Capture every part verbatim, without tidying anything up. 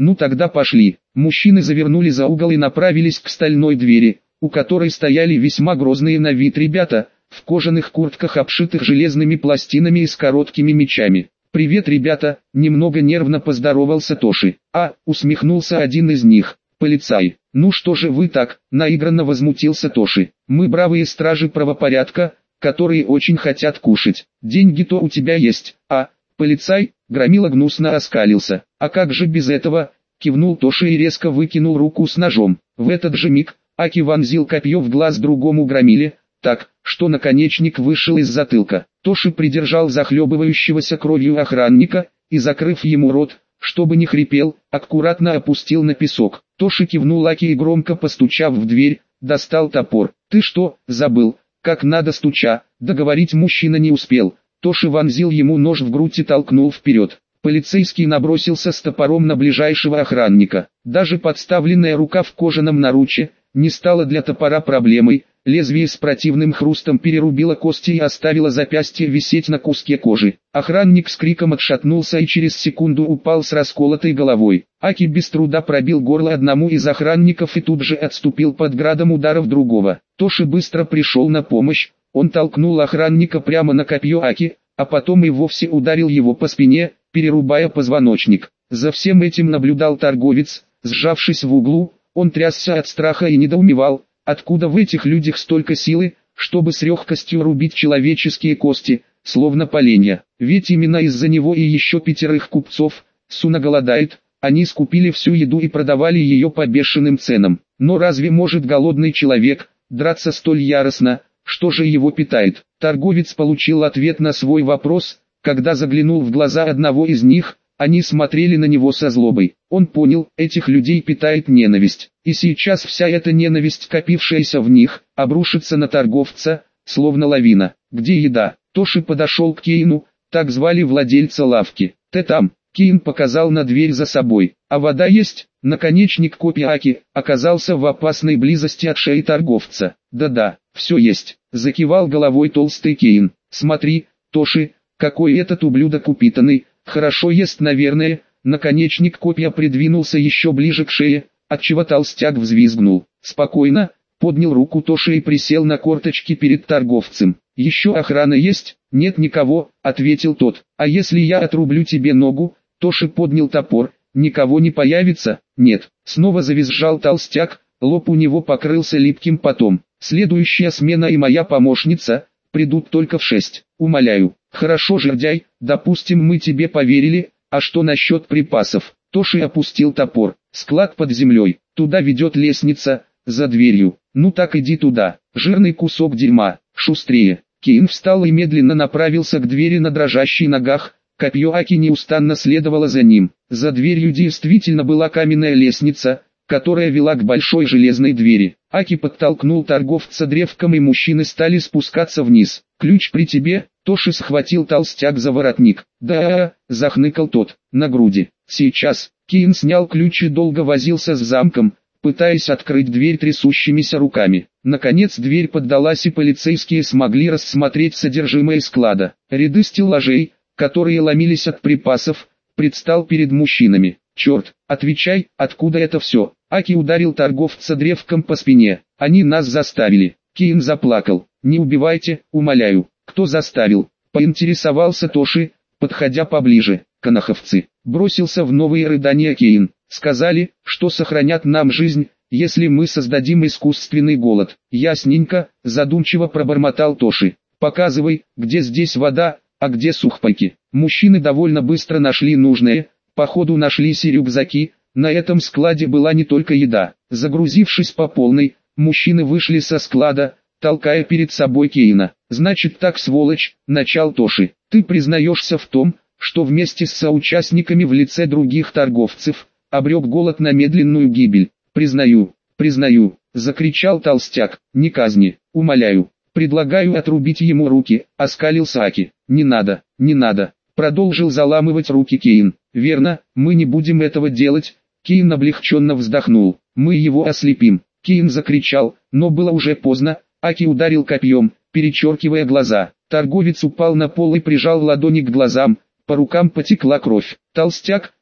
Ну тогда пошли. Мужчины завернули за угол и направились к стальной двери, у которой стояли весьма грозные на вид ребята, в кожаных куртках, обшитых железными пластинами и с короткими мечами. «Привет, ребята!» – немного нервно поздоровался Тоши. «А!» – усмехнулся один из них. «Полицай! Ну что же вы так?» – наигранно возмутился Тоши. «Мы бравые стражи правопорядка, которые очень хотят кушать. Деньги-то у тебя есть, а?» «Полицай!» – Громила гнусно оскалился. «А как же без этого?» – кивнул Тоши и резко выкинул руку с ножом. В этот же миг Аки вонзил копье в глаз другому Громиле, так, что наконечник вышел из затылка. Тоши придержал захлебывающегося кровью охранника и, закрыв ему рот, чтобы не хрипел, аккуратно опустил на песок. Тоши кивнул Аки и, громко постучав в дверь, достал топор. «Ты что, забыл, как надо стуча?» Договорить мужчина не успел. Тоши вонзил ему нож в грудь и толкнул вперед. Полицейский набросился с топором на ближайшего охранника. Даже подставленная рука в кожаном наруче не стала для топора проблемой. Лезвие с противным хрустом перерубило кости и оставило запястье висеть на куске кожи. Охранник с криком отшатнулся и через секунду упал с расколотой головой. Аки без труда пробил горло одному из охранников и тут же отступил под градом ударов другого. Тоши быстро пришел на помощь. Он толкнул охранника прямо на копье Аки, а потом и вовсе ударил его по спине, перерубая позвоночник. За всем этим наблюдал торговец, сжавшись в углу. Он трясся от страха и недоумевал, откуда в этих людях столько силы, чтобы с легкостью рубить человеческие кости, словно поленья. Ведь именно из-за него и еще пятерых купцов Суна голодает, они скупили всю еду и продавали ее по бешеным ценам. Но разве может голодный человек драться столь яростно? Что же его питает? Торговец получил ответ на свой вопрос, когда заглянул в глаза одного из них. Они смотрели на него со злобой. Он понял, этих людей питает ненависть. И сейчас вся эта ненависть, копившаяся в них, обрушится на торговца, словно лавина. «Где еда?» Тоши подошел к Кейну, так звали владельца лавки. «Ты там?» Кейн показал на дверь за собой. «А вода есть?» Наконечник копья Аки оказался в опасной близости от шеи торговца. «Да-да, все есть», — закивал головой толстый Кейн. «Смотри, Тоши, какой этот ублюдок упитанный, хорошо ест, наверное». Наконечник копья придвинулся еще ближе к шее, отчего толстяк взвизгнул. «Спокойно», — поднял руку Тоши и присел на корточки перед торговцем. «Еще охрана есть?» «Нет никого», — ответил тот. «А если я отрублю тебе ногу?» Тоши поднял топор. «Никого не появится?» «Нет». Снова завизжал толстяк, лоб у него покрылся липким потом. «Следующая смена и моя помощница придут только в шесть. Умоляю». «Хорошо, жердяй, допустим, мы тебе поверили, а что насчет припасов?» Тоши опустил топор. «Склад под землей, туда ведет лестница, за дверью». «Ну так иди туда, жирный кусок дерьма, шустрее». Кейн встал и медленно направился к двери на дрожащих ногах. Копье Аки неустанно следовало за ним. За дверью действительно была каменная лестница, которая вела к большой железной двери. Аки подтолкнул торговца древком, и мужчины стали спускаться вниз. «Ключ при тебе?» Тоши схватил толстяк за воротник. «Да-а-а», захныкал тот, на груди. «Сейчас». Кейн снял ключ и долго возился с замком, пытаясь открыть дверь трясущимися руками. Наконец дверь поддалась, и полицейские смогли рассмотреть содержимое склада. Ряды стеллажей, которые ломились от припасов, предстал перед мужчинами. «Черт, отвечай, откуда это все?» Аки ударил торговца древком по спине. «Они нас заставили». Кейн заплакал. «Не убивайте, умоляю». «Кто заставил?» Поинтересовался Тоши, подходя поближе. «Канаховцы». Бросился в новые рыдания Кейн. «Сказали, что сохранят нам жизнь, если мы создадим искусственный голод». «Ясненько», задумчиво пробормотал Тоши. «Показывай, где здесь вода, а где сухпайки». Мужчины довольно быстро нашли нужное. Походу нашлись и рюкзаки. На этом складе была не только еда. Загрузившись по полной, мужчины вышли со склада, толкая перед собой Кейна. «Значит так, сволочь», — начал Тоши. «Ты признаешься в том, что вместе с соучастниками в лице других торговцев обрек голод на медленную гибель?» «Признаю, признаю», — закричал толстяк. «Не казни, умоляю. Предлагаю отрубить ему руки», — оскалился Аки. «Не надо, не надо», — продолжил заламывать руки Кейн. «Верно, мы не будем этого делать». Кейн облегченно вздохнул. «Мы его ослепим». Кейн закричал, но было уже поздно. Аки ударил копьем, перечеркивая глаза. Торговец упал на пол и прижал ладони к глазам. По рукам потекла кровь. Толстяк,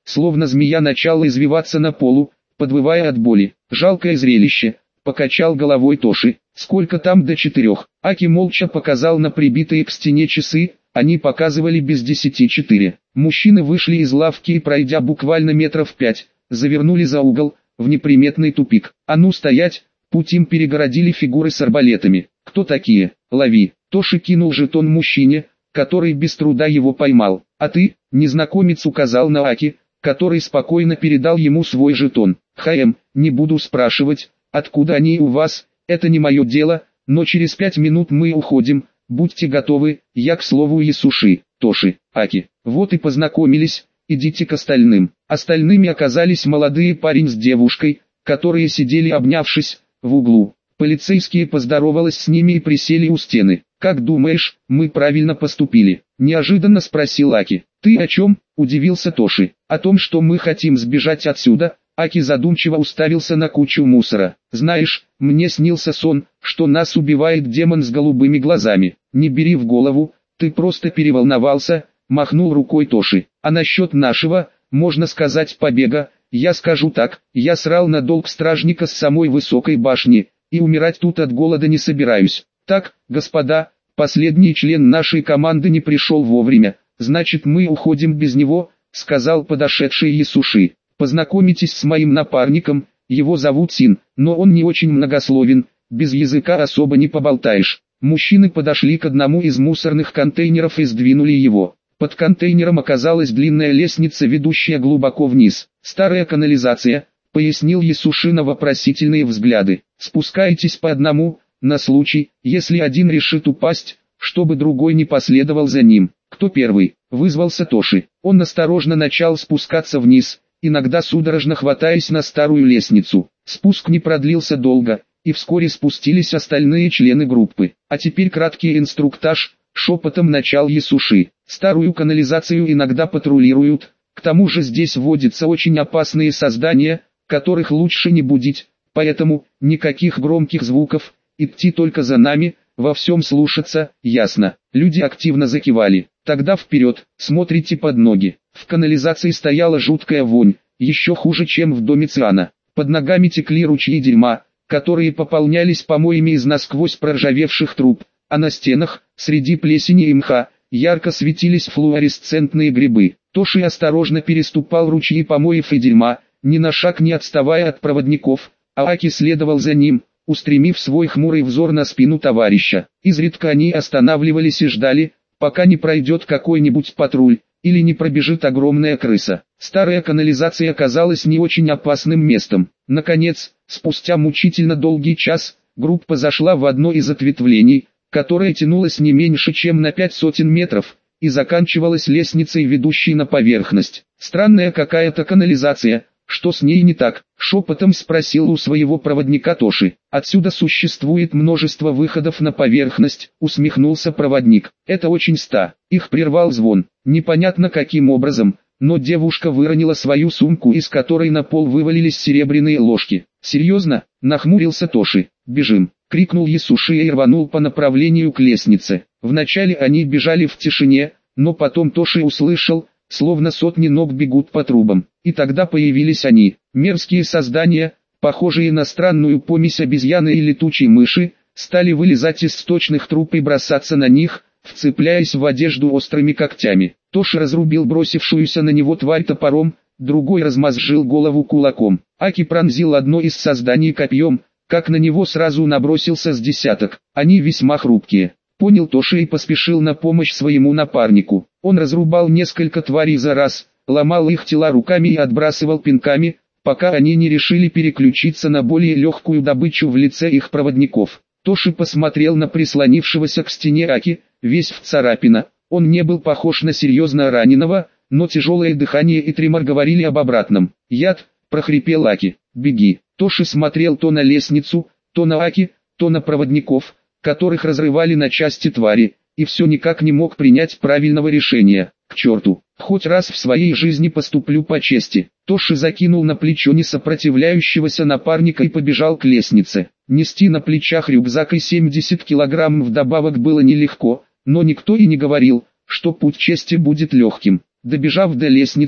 словно змея начала извиваться на полу, подвывая от боли. Жалкое зрелище, покачал головой Тоши. Сколько там до четырех? Аки молча показал на прибитые к стене часы, они показывали без десяти четыре. Мужчины вышли из лавки и, пройдя буквально метров пять, завернули за угол, в неприметный тупик. А ну стоять, путь им перегородили фигуры с арбалетами. Кто такие? Лови. Тоши кинул жетон мужчине, который без труда его поймал. А ты? Незнакомец указал на Аки, который спокойно передал ему свой жетон. ХМ, не буду спрашивать, откуда они у вас, это не мое дело, но через пять минут мы уходим, будьте готовы, я к слову Ясуши, Тоши, Аки. Вот и познакомились, идите к остальным. Остальными оказались молодые парень с девушкой, которые сидели обнявшись, в углу. Полицейские поздоровались с ними и присели у стены. «Как думаешь, мы правильно поступили?» – неожиданно спросил Аки. «Ты о чем?» – удивился Тоши. «О том, что мы хотим сбежать отсюда». Аки задумчиво уставился на кучу мусора. «Знаешь, мне снился сон, что нас убивает демон с голубыми глазами. Не бери в голову, ты просто переволновался», – махнул рукой Тоши. «А насчет нашего, можно сказать, побега, я скажу так, я срал на долг стражника с самой высокой башни, и умирать тут от голода не собираюсь. Так, господа, последний член нашей команды не пришел вовремя, значит мы уходим без него», – сказал подошедший Ясуши. «Познакомитесь с моим напарником, его зовут Син, но он не очень многословен, без языка особо не поболтаешь». Мужчины подошли к одному из мусорных контейнеров и сдвинули его. Под контейнером оказалась длинная лестница, ведущая глубоко вниз. «Старая канализация», — пояснил Ясуши на вопросительные взгляды. «Спускайтесь по одному, на случай, если один решит упасть, чтобы другой не последовал за ним». «Кто первый?» — вызвался Тоши. Он осторожно начал спускаться вниз, иногда судорожно хватаясь на старую лестницу. Спуск не продлился долго, и вскоре спустились остальные члены группы. «А теперь краткий инструктаж», — шепотом начал Ясуши. «Старую канализацию иногда патрулируют, к тому же здесь водятся очень опасные создания, которых лучше не будить, поэтому никаких громких звуков, идти только за нами, во всем слушаться, ясно?» Люди активно закивали. «Тогда вперед, смотрите под ноги». В канализации стояла жуткая вонь, еще хуже, чем в доме Циана. Под ногами текли ручьи дерьма, которые пополнялись помоями из насквозь проржавевших труб, а на стенах, среди плесени и мха, ярко светились флуоресцентные грибы. Тоши осторожно переступал ручьи помоев и дерьма, ни на шаг не отставая от проводников, а Аки следовал за ним, устремив свой хмурый взор на спину товарища. Изредка они останавливались и ждали, пока не пройдет какой-нибудь патруль, или не пробежит огромная крыса. Старая канализация оказалась не очень опасным местом. Наконец, спустя мучительно долгий час, группа зашла в одно из ответвлений, которое тянулось не меньше, чем на пять сотен метров, и заканчивалось лестницей, ведущей на поверхность. «Странная какая-то канализация, что с ней не так?» — шепотом спросил у своего проводника Тоши. «Отсюда существует множество выходов на поверхность», — усмехнулся проводник. «Это очень ста». Их прервал звон. Непонятно каким образом, но девушка выронила свою сумку, из которой на пол вывалились серебряные ложки. «Серьезно?» — нахмурился Тоши. «Бежим!» — крикнул Ясуши и рванул по направлению к лестнице. Вначале они бежали в тишине, но потом Тоши услышал, словно сотни ног бегут по трубам. И тогда появились они, мерзкие создания, похожие на странную помесь обезьяны и летучей мыши, стали вылезать из сточных труб и бросаться на них, вцепляясь в одежду острыми когтями. Тоши разрубил бросившуюся на него тварь топором, другой размозжил голову кулаком. Аки пронзил одно из созданий копьем, как на него сразу набросился с десяток. Они весьма хрупкие. Понял Тоши и поспешил на помощь своему напарнику. Он разрубал несколько тварей за раз, ломал их тела руками и отбрасывал пинками, пока они не решили переключиться на более легкую добычу в лице их проводников. Тоши посмотрел на прислонившегося к стене Аки, весь в царапина. Он не был похож на серьезно раненого, но тяжелое дыхание и тремор говорили об обратном. «Яд!» – прохрипел Аки. «Беги!» Тоши смотрел то на лестницу, то на Аки, то на проводников, которых разрывали на части твари, и все никак не мог принять правильного решения. «К черту! Хоть раз в своей жизни поступлю по чести». Тоши закинул на плечо несопротивляющегося напарника и побежал к лестнице. Нести на плечах рюкзак и семьдесят килограмм вдобавок было нелегко, но никто и не говорил, что путь чести будет легким. Добежав до лестницы,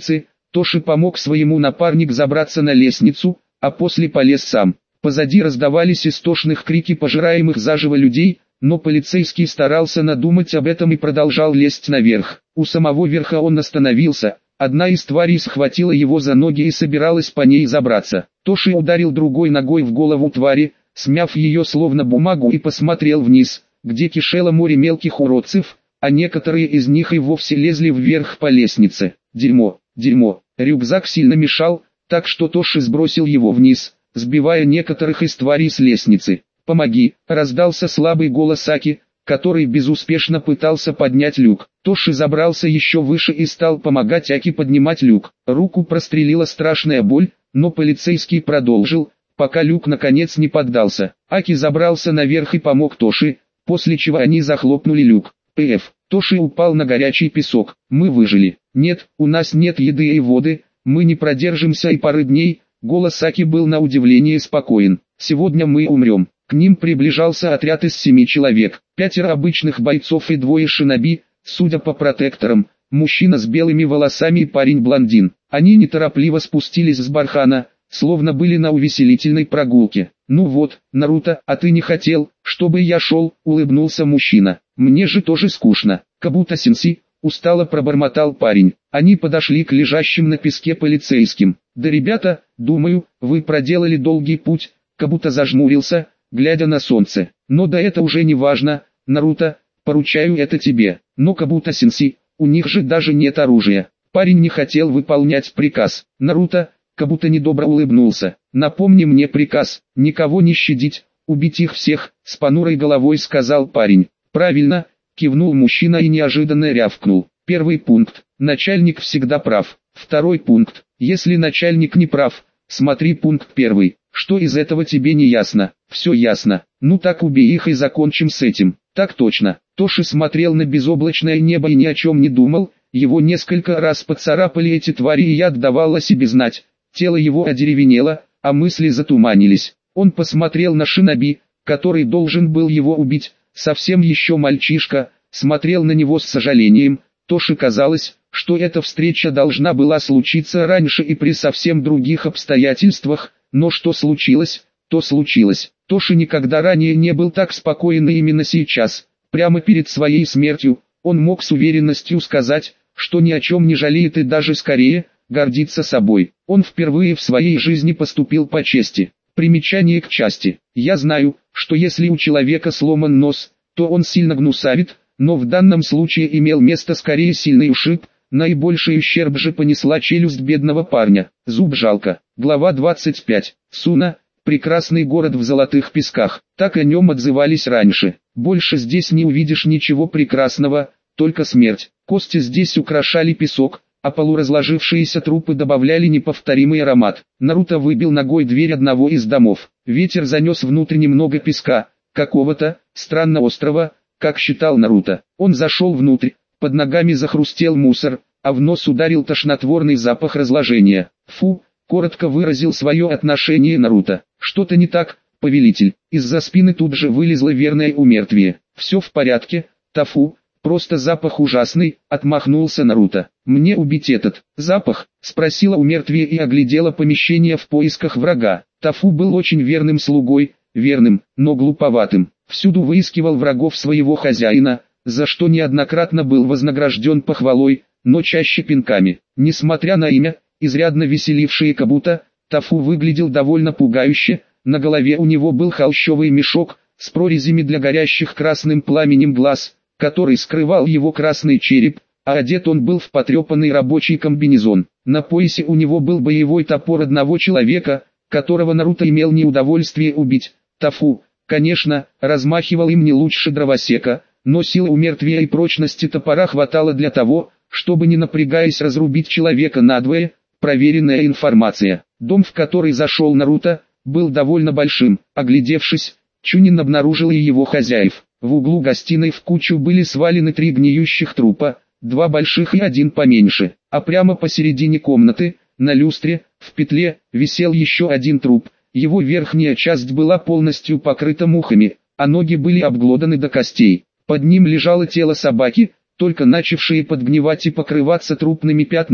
Тоши помог своему напарнику забраться на лестницу, а после полез сам. Позади раздавались истошных крики пожираемых заживо людей, но полицейский старался надумать об этом и продолжал лезть наверх. У самого верха он остановился, одна из тварей схватила его за ноги и собиралась по ней забраться. Тоши ударил другой ногой в голову твари, смяв ее словно бумагу, и посмотрел вниз, где кишело море мелких уродцев, а некоторые из них и вовсе лезли вверх по лестнице. Дерьмо, дерьмо, рюкзак сильно мешал, так что Тоши сбросил его вниз, сбивая некоторых из тварей с лестницы. «Помоги!» — раздался слабый голос Аки, который безуспешно пытался поднять люк. Тоши забрался еще выше и стал помогать Аки поднимать люк. Руку прострелила страшная боль, но полицейский продолжил, пока люк наконец не поддался. Аки забрался наверх и помог Тоши, после чего они захлопнули люк. «Пф!» Тоши упал на горячий песок. «Мы выжили. Нет, у нас нет еды и воды, мы не продержимся и пары дней». Голос Аки был на удивление спокоен. «Сегодня мы умрем». К ним приближался отряд из семи человек, пятеро обычных бойцов и двое шиноби, судя по протекторам, мужчина с белыми волосами и парень-блондин. Они неторопливо спустились с бархана, словно были на увеселительной прогулке. «Ну вот, Наруто, а ты не хотел, чтобы я шел?» — улыбнулся мужчина. «Мне же тоже скучно». «Кабуто-сенси», — устало пробормотал парень. Они подошли к лежащим на песке полицейским. «Да, ребята, думаю, вы проделали долгий путь», — Кабуто зажмурился, глядя на солнце. «Но да это уже не важно, Наруто, поручаю это тебе». «Но Кабуто-сенси, у них же даже нет оружия». Парень не хотел выполнять приказ. «Наруто», — Кабуто недобро улыбнулся, — «напомни мне приказ, никого не щадить, убить их всех», — с понурой головой сказал парень. «Правильно», — кивнул мужчина и неожиданно рявкнул. «Первый пункт, начальник всегда прав. Второй пункт, если начальник не прав, смотри пункт первый. Что из этого тебе не ясно?» «Все ясно. Ну так убей их и закончим с этим». «Так точно». Тоши смотрел на безоблачное небо и ни о чем не думал, его несколько раз поцарапали эти твари, и яд давал о себе знать. Тело его одеревенело, а мысли затуманились. Он посмотрел на шиноби, который должен был его убить, совсем еще мальчишка, смотрел на него с сожалением. Тоши казалось, что эта встреча должна была случиться раньше и при совсем других обстоятельствах, но что случилось, то случилось. Тоши никогда ранее не был так спокоен, и именно сейчас, прямо перед своей смертью, он мог с уверенностью сказать, что ни о чем не жалеет и даже скорее, гордится собой. Он впервые в своей жизни поступил по чести. Примечание к части. Я знаю, что если у человека сломан нос, то он сильно гнусавит, но в данном случае имел место скорее сильный ушиб, наибольший ущерб же понесла челюсть бедного парня. Зуб жалко. Глава двадцать пять. Суна, прекрасный город в золотых песках. Так о нем отзывались раньше. Больше здесь не увидишь ничего прекрасного, только смерть. Кости здесь украшали песок, а полуразложившиеся трупы добавляли неповторимый аромат. Наруто выбил ногой дверь одного из домов. Ветер занес внутрь немного песка, какого-то, странно острого, как считал Наруто. Он зашел внутрь, под ногами захрустел мусор, а в нос ударил тошнотворный запах разложения. «Фу», — коротко выразил свое отношение Наруто. «Что-то не так, повелитель». Из-за спины тут же вылезло верное умертвие. «Все в порядке, Тафу, просто запах ужасный», — отмахнулся Наруто. «Мне убить этот запах?» — спросила умертвие и оглядела помещение в поисках врага. Тафу был очень верным слугой, верным, но глуповатым. Всюду выискивал врагов своего хозяина, за что неоднократно был вознагражден похвалой, но чаще пинками. Несмотря на имя, изрядно веселившее Кабуто, Тафу выглядел довольно пугающе. На голове у него был холщовый мешок с прорезями для горящих красным пламенем глаз, который скрывал его красный череп, а одет он был в потрепанный рабочий комбинезон. На поясе у него был боевой топор одного человека, которого Наруто имел неудовольствие убить. Тафу, конечно, размахивал им не лучше дровосека, но силы у мертвия и прочности топора хватало для того, чтобы не напрягаясь разрубить человека надвое. Проверенная информация. Дом, в который зашел Наруто, был довольно большим. Оглядевшись, Чунин обнаружил и его хозяев. В углу гостиной в кучу были свалены три гниющих трупа, два больших и один поменьше, а прямо посередине комнаты, на люстре, в петле, висел еще один труп. Его верхняя часть была полностью покрыта мухами, а ноги были обглоданы до костей. Под ним лежало тело собаки, только начавшее подгнивать и покрываться трупными пятнами.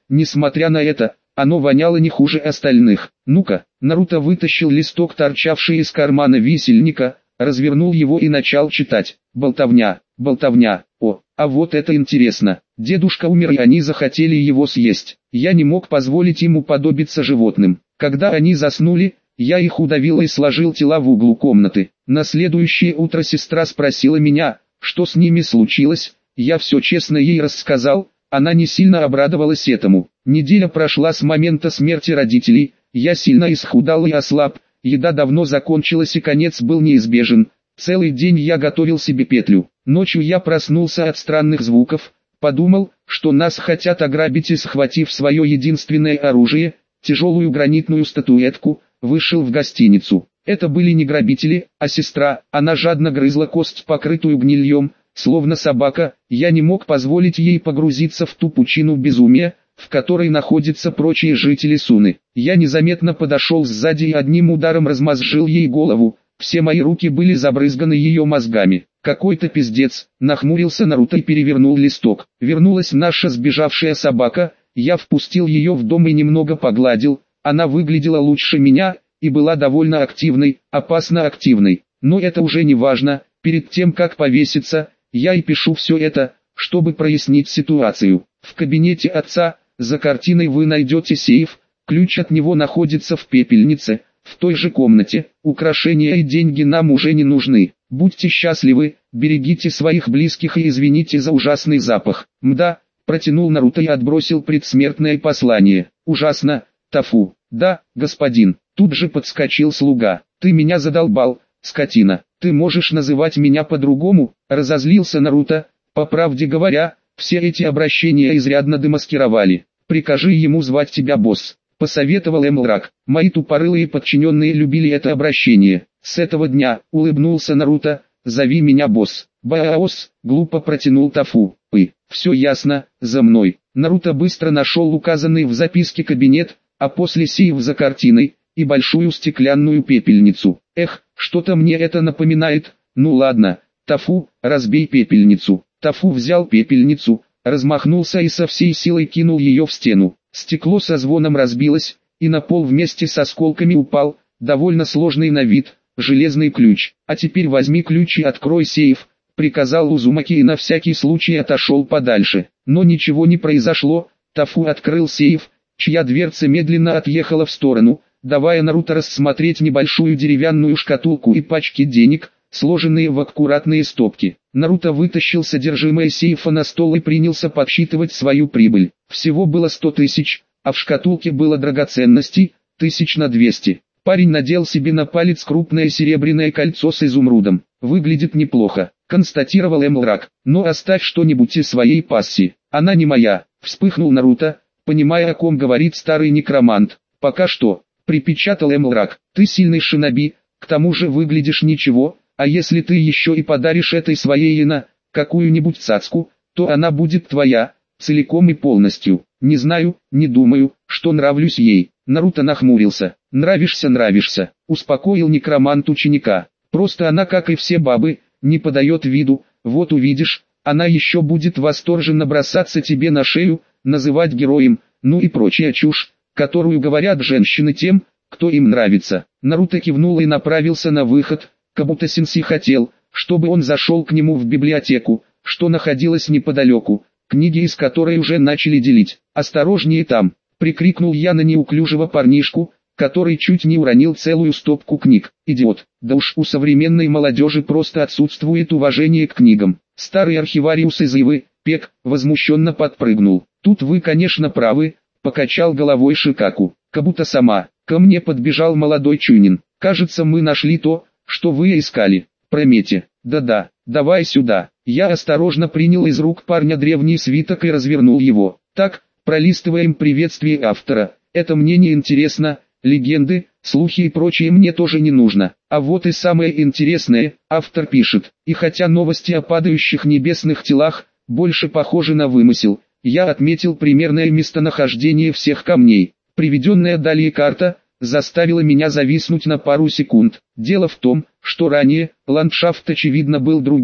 Несмотря на это, оно воняло не хуже остальных. Ну-ка, Наруто вытащил листок, торчавший из кармана висельника, развернул его и начал читать. Болтовня, болтовня, о, а вот это интересно. Дедушка умер и они захотели его съесть. Я не мог позволить им уподобиться животным. Когда они заснули, я их удавил и сложил тела в углу комнаты. На следующее утро сестра спросила меня, что с ними случилось. Я все честно ей рассказал, она не сильно обрадовалась этому. Неделя прошла с момента смерти родителей, я сильно исхудал и ослаб, еда давно закончилась и конец был неизбежен. Целый день я готовил себе петлю. Ночью я проснулся от странных звуков, подумал, что нас хотят ограбить и, схватив свое единственное оружие, тяжелую гранитную статуэтку, вышел в гостиницу. Это были не грабители, а сестра, она жадно грызла кость, покрытую гнильем, словно собака. Я не мог позволить ей погрузиться в ту пучину безумия, в которой находятся прочие жители Суны. Я незаметно подошел сзади и одним ударом размозжил ей голову, все мои руки были забрызганы ее мозгами. Какой-то пиздец, нахмурился Наруто и перевернул листок. Вернулась наша сбежавшая собака, я впустил ее в дом и немного погладил, она выглядела лучше меня, и была довольно активной, опасно активной. Но это уже не важно, перед тем как повеситься, я и пишу все это, чтобы прояснить ситуацию. В кабинете отца, за картиной вы найдете сейф, ключ от него находится в пепельнице, в той же комнате. Украшения и деньги нам уже не нужны. Будьте счастливы, берегите своих близких и извините за ужасный запах. Мда, протянул Наруто и отбросил предсмертное послание. Ужасно, Тафу. Да, господин. Тут же подскочил слуга. Ты меня задолбал, скотина. Ты можешь называть меня по-другому? Разозлился Наруто. По правде говоря, все эти обращения изрядно демаскировали. Прикажи ему звать тебя босс. Посоветовал Эмлрак. Мои тупорылые подчиненные любили это обращение. С этого дня, улыбнулся Наруто, зови меня босс. Баос, глупо протянул Тафу. И, все ясно, за мной. Наруто быстро нашел указанный в записке кабинет, а после сейф за картиной, и большую стеклянную пепельницу. Эх, что-то мне это напоминает. Ну ладно, Тафу, разбей пепельницу. Тафу взял пепельницу, размахнулся и со всей силой кинул ее в стену. Стекло со звоном разбилось, и на пол вместе с осколками упал, довольно сложный на вид, железный ключ. А теперь возьми ключ и открой сейф, приказал Узумаки и на всякий случай отошел подальше. Но ничего не произошло, Тафу открыл сейф, чья дверца медленно отъехала в сторону, давая Наруто рассмотреть небольшую деревянную шкатулку и пачки денег, сложенные в аккуратные стопки. Наруто вытащил содержимое сейфа на стол и принялся подсчитывать свою прибыль. Всего было сто тысяч, а в шкатулке было драгоценностей, тысяч на двести. Парень надел себе на палец крупное серебряное кольцо с изумрудом. Выглядит неплохо, констатировал Эмлрак. Но оставь что-нибудь из своей пасси. Она не моя, вспыхнул Наруто, понимая, о ком говорит старый некромант. Пока что, припечатал Эмлрак. Ты сильный шиноби, к тому же выглядишь ничего. А если ты еще и подаришь этой своей Ина какую-нибудь цацку, то она будет твоя, целиком и полностью. Не знаю, не думаю, что нравлюсь ей. Наруто нахмурился. Нравишься, нравишься, успокоил некромант ученика. Просто она, как и все бабы, не подает виду. Вот увидишь, она еще будет восторженно бросаться тебе на шею, называть героем, ну и прочая чушь, которую говорят женщины тем, кто им нравится. Наруто кивнул и направился на выход. Кабуто-сенсей хотел, чтобы он зашел к нему в библиотеку, что находилась неподалеку, книги из которой уже начали делить. «Осторожнее там!» — прикрикнул я на неуклюжего парнишку, который чуть не уронил целую стопку книг. «Идиот! Да уж у современной молодежи просто отсутствует уважение к книгам!» Старый архивариус из Ивы, Пек, возмущенно подпрыгнул. «Тут вы, конечно, правы», — покачал головой Шикаку. «Кабуто-сама!» Ко мне подбежал молодой Чунин. «Кажется, мы нашли то, что вы искали. Промете. Да-да, давай сюда». Я осторожно принял из рук парня древний свиток и развернул его. Так, пролистываем приветствие автора. Это мне не интересно, легенды, слухи и прочее мне тоже не нужно. А вот и самое интересное, автор пишет. И хотя новости о падающих небесных телах больше похожи на вымысел, я отметил примерное местонахождение всех камней. Приведенная далее карта заставила меня зависнуть на пару секунд. Дело в том, что ранее ландшафт очевидно был другим,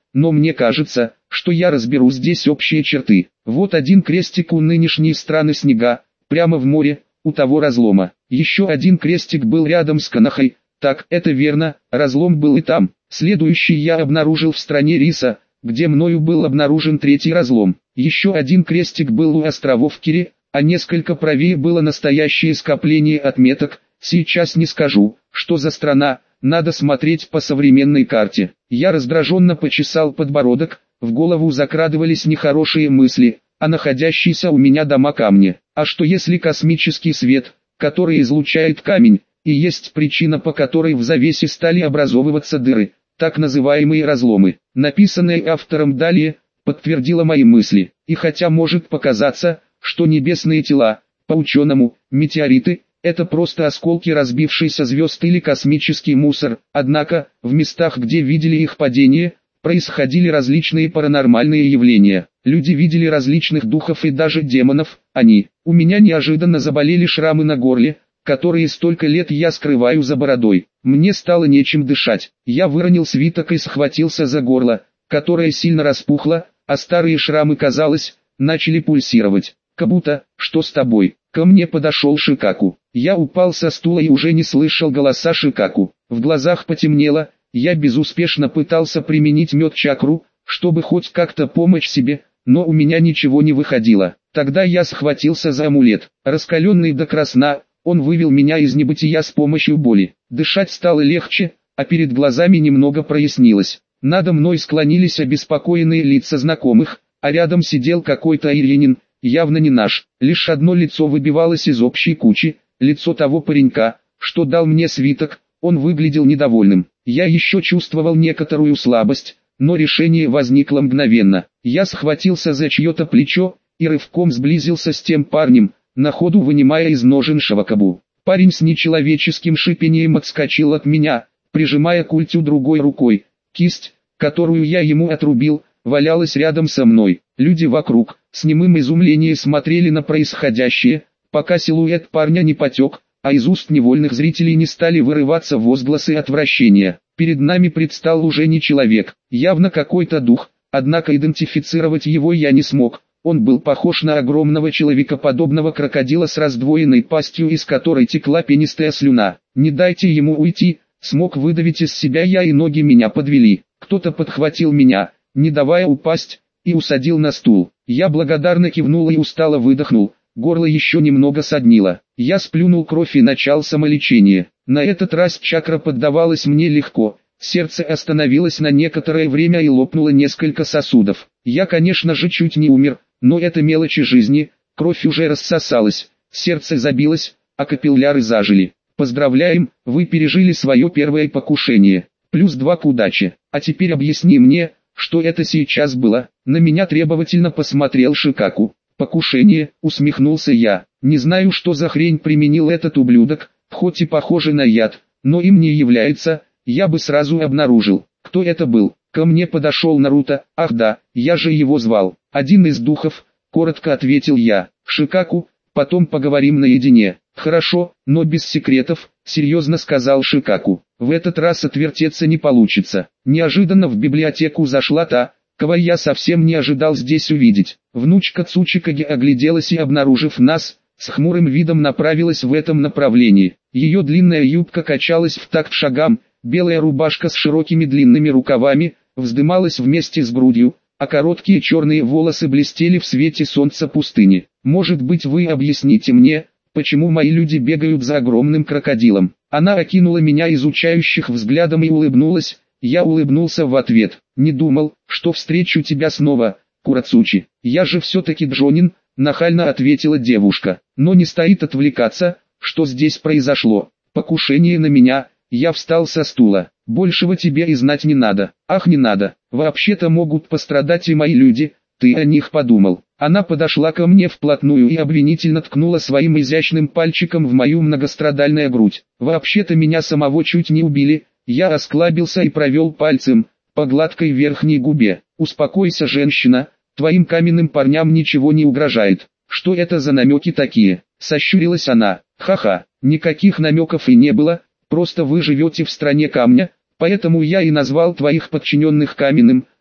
но мне кажется, что я разберу здесь общие черты. Вот один крестик у нынешней страны снега, прямо в море, у того разлома. Еще один крестик был рядом с Канахой. Так, это верно, разлом был и там. Следующий я обнаружил в стране риса, где мною был обнаружен третий разлом. Еще один крестик был у островов Кири, а несколько правее было настоящее скопление отметок. Сейчас не скажу, что за страна, надо смотреть по современной карте. Я раздраженно почесал подбородок, в голову закрадывались нехорошие мысли, а находящиеся у меня дома камни. А что если космический свет, который излучает камень, и есть причина, по которой в завесе стали образовываться дыры, так называемые разломы? Написанное автором далее подтвердило мои мысли. И хотя может показаться, что небесные тела, по ученому, метеориты, это просто осколки разбившихся звезд или космический мусор, однако, в местах, где видели их падение, происходили различные паранормальные явления. Люди видели различных духов и даже демонов. Они, у меня неожиданно заболели шрамы на горле, которые столько лет я скрываю за бородой. Мне стало нечем дышать. Я выронил свиток и схватился за горло, которое сильно распухло, а старые шрамы, казалось, начали пульсировать. «Кабута, что с тобой?» Ко мне подошел Шикаку. Я упал со стула и уже не слышал голоса Шикаку. В глазах потемнело, я безуспешно пытался применить мед-чакру, чтобы хоть как-то помочь себе, но у меня ничего не выходило. Тогда я схватился за амулет. Раскаленный до красна, он вывел меня из небытия с помощью боли. Дышать стало легче, а перед глазами немного прояснилось. Надо мной склонились обеспокоенные лица знакомых, а рядом сидел какой-то айрянин, явно не наш. Лишь одно лицо выбивалось из общей кучи, лицо того паренька, что дал мне свиток. Он выглядел недовольным. Я еще чувствовал некоторую слабость, но решение возникло мгновенно. Я схватился за чье-то плечо и рывком сблизился с тем парнем, на ходу вынимая из ножен шавакабу. Парень с нечеловеческим шипением отскочил от меня, прижимая культю другой рукой. Кисть, которую я ему отрубил, валялась рядом со мной. Люди вокруг, с немым изумлением смотрели на происходящее, пока силуэт парня не потек, а из уст невольных зрителей не стали вырываться возгласы отвращения. Перед нами предстал уже не человек, явно какой-то дух, однако идентифицировать его я не смог. Он был похож на огромного человекоподобного крокодила с раздвоенной пастью, из которой текла пенистая слюна. «Не дайте ему уйти», смог выдавить из себя я, и ноги меня подвели. Кто-то подхватил меня, не давая упасть, и усадил на стул. Я благодарно кивнул и устало выдохнул. Горло еще немного соднило. Я сплюнул кровь и начал самолечение. На этот раз чакра поддавалась мне легко. Сердце остановилось на некоторое время и лопнуло несколько сосудов. Я, конечно же, чуть не умер, но это мелочи жизни. Кровь уже рассосалась, сердце забилось, а капилляры зажили. Поздравляем, вы пережили свое первое покушение. Плюс два к удаче. А теперь объясни мне, что это сейчас было. На меня требовательно посмотрел Шикаку. «Покушение», усмехнулся я. «Не знаю, что за хрень применил этот ублюдок, хоть и похоже на яд, но им не является, я бы сразу обнаружил, кто это был». Ко мне подошел Наруто. «Ах да, я же его звал». «Один из духов», коротко ответил я. «Шикаку, потом поговорим наедине». «Хорошо, но без секретов», серьезно сказал Шикаку. «В этот раз отвертеться не получится». Неожиданно в библиотеку зашла та, кого я совсем не ожидал здесь увидеть. Внучка Цучикаги огляделась и, обнаружив нас, с хмурым видом направилась в этом направлении. Ее длинная юбка качалась в такт шагам, белая рубашка с широкими длинными рукавами вздымалась вместе с грудью, а короткие черные волосы блестели в свете солнца пустыни. «Может быть, вы объясните мне, почему мои люди бегают за огромным крокодилом?» Она окинула меня изучающих взглядом и улыбнулась. Я улыбнулся в ответ. «Не думал, что встречу тебя снова, Курацучи. Я же все-таки Джонин», нахально ответила девушка. «Но не стоит отвлекаться, что здесь произошло. Покушение на меня». Я встал со стула. «Большего тебе и знать не надо». «Ах, не надо. Вообще-то могут пострадать и мои люди, ты о них подумал». Она подошла ко мне вплотную и обвинительно ткнула своим изящным пальчиком в мою многострадальную грудь. «Вообще-то меня самого чуть не убили». Я осклабился и провел пальцем по гладкой верхней губе. «Успокойся, женщина, твоим каменным парням ничего не угрожает». «Что это за намеки такие?» Сощурилась она. «Ха-ха, никаких намеков и не было, просто вы живете в стране камня, поэтому я и назвал твоих подчиненных каменным,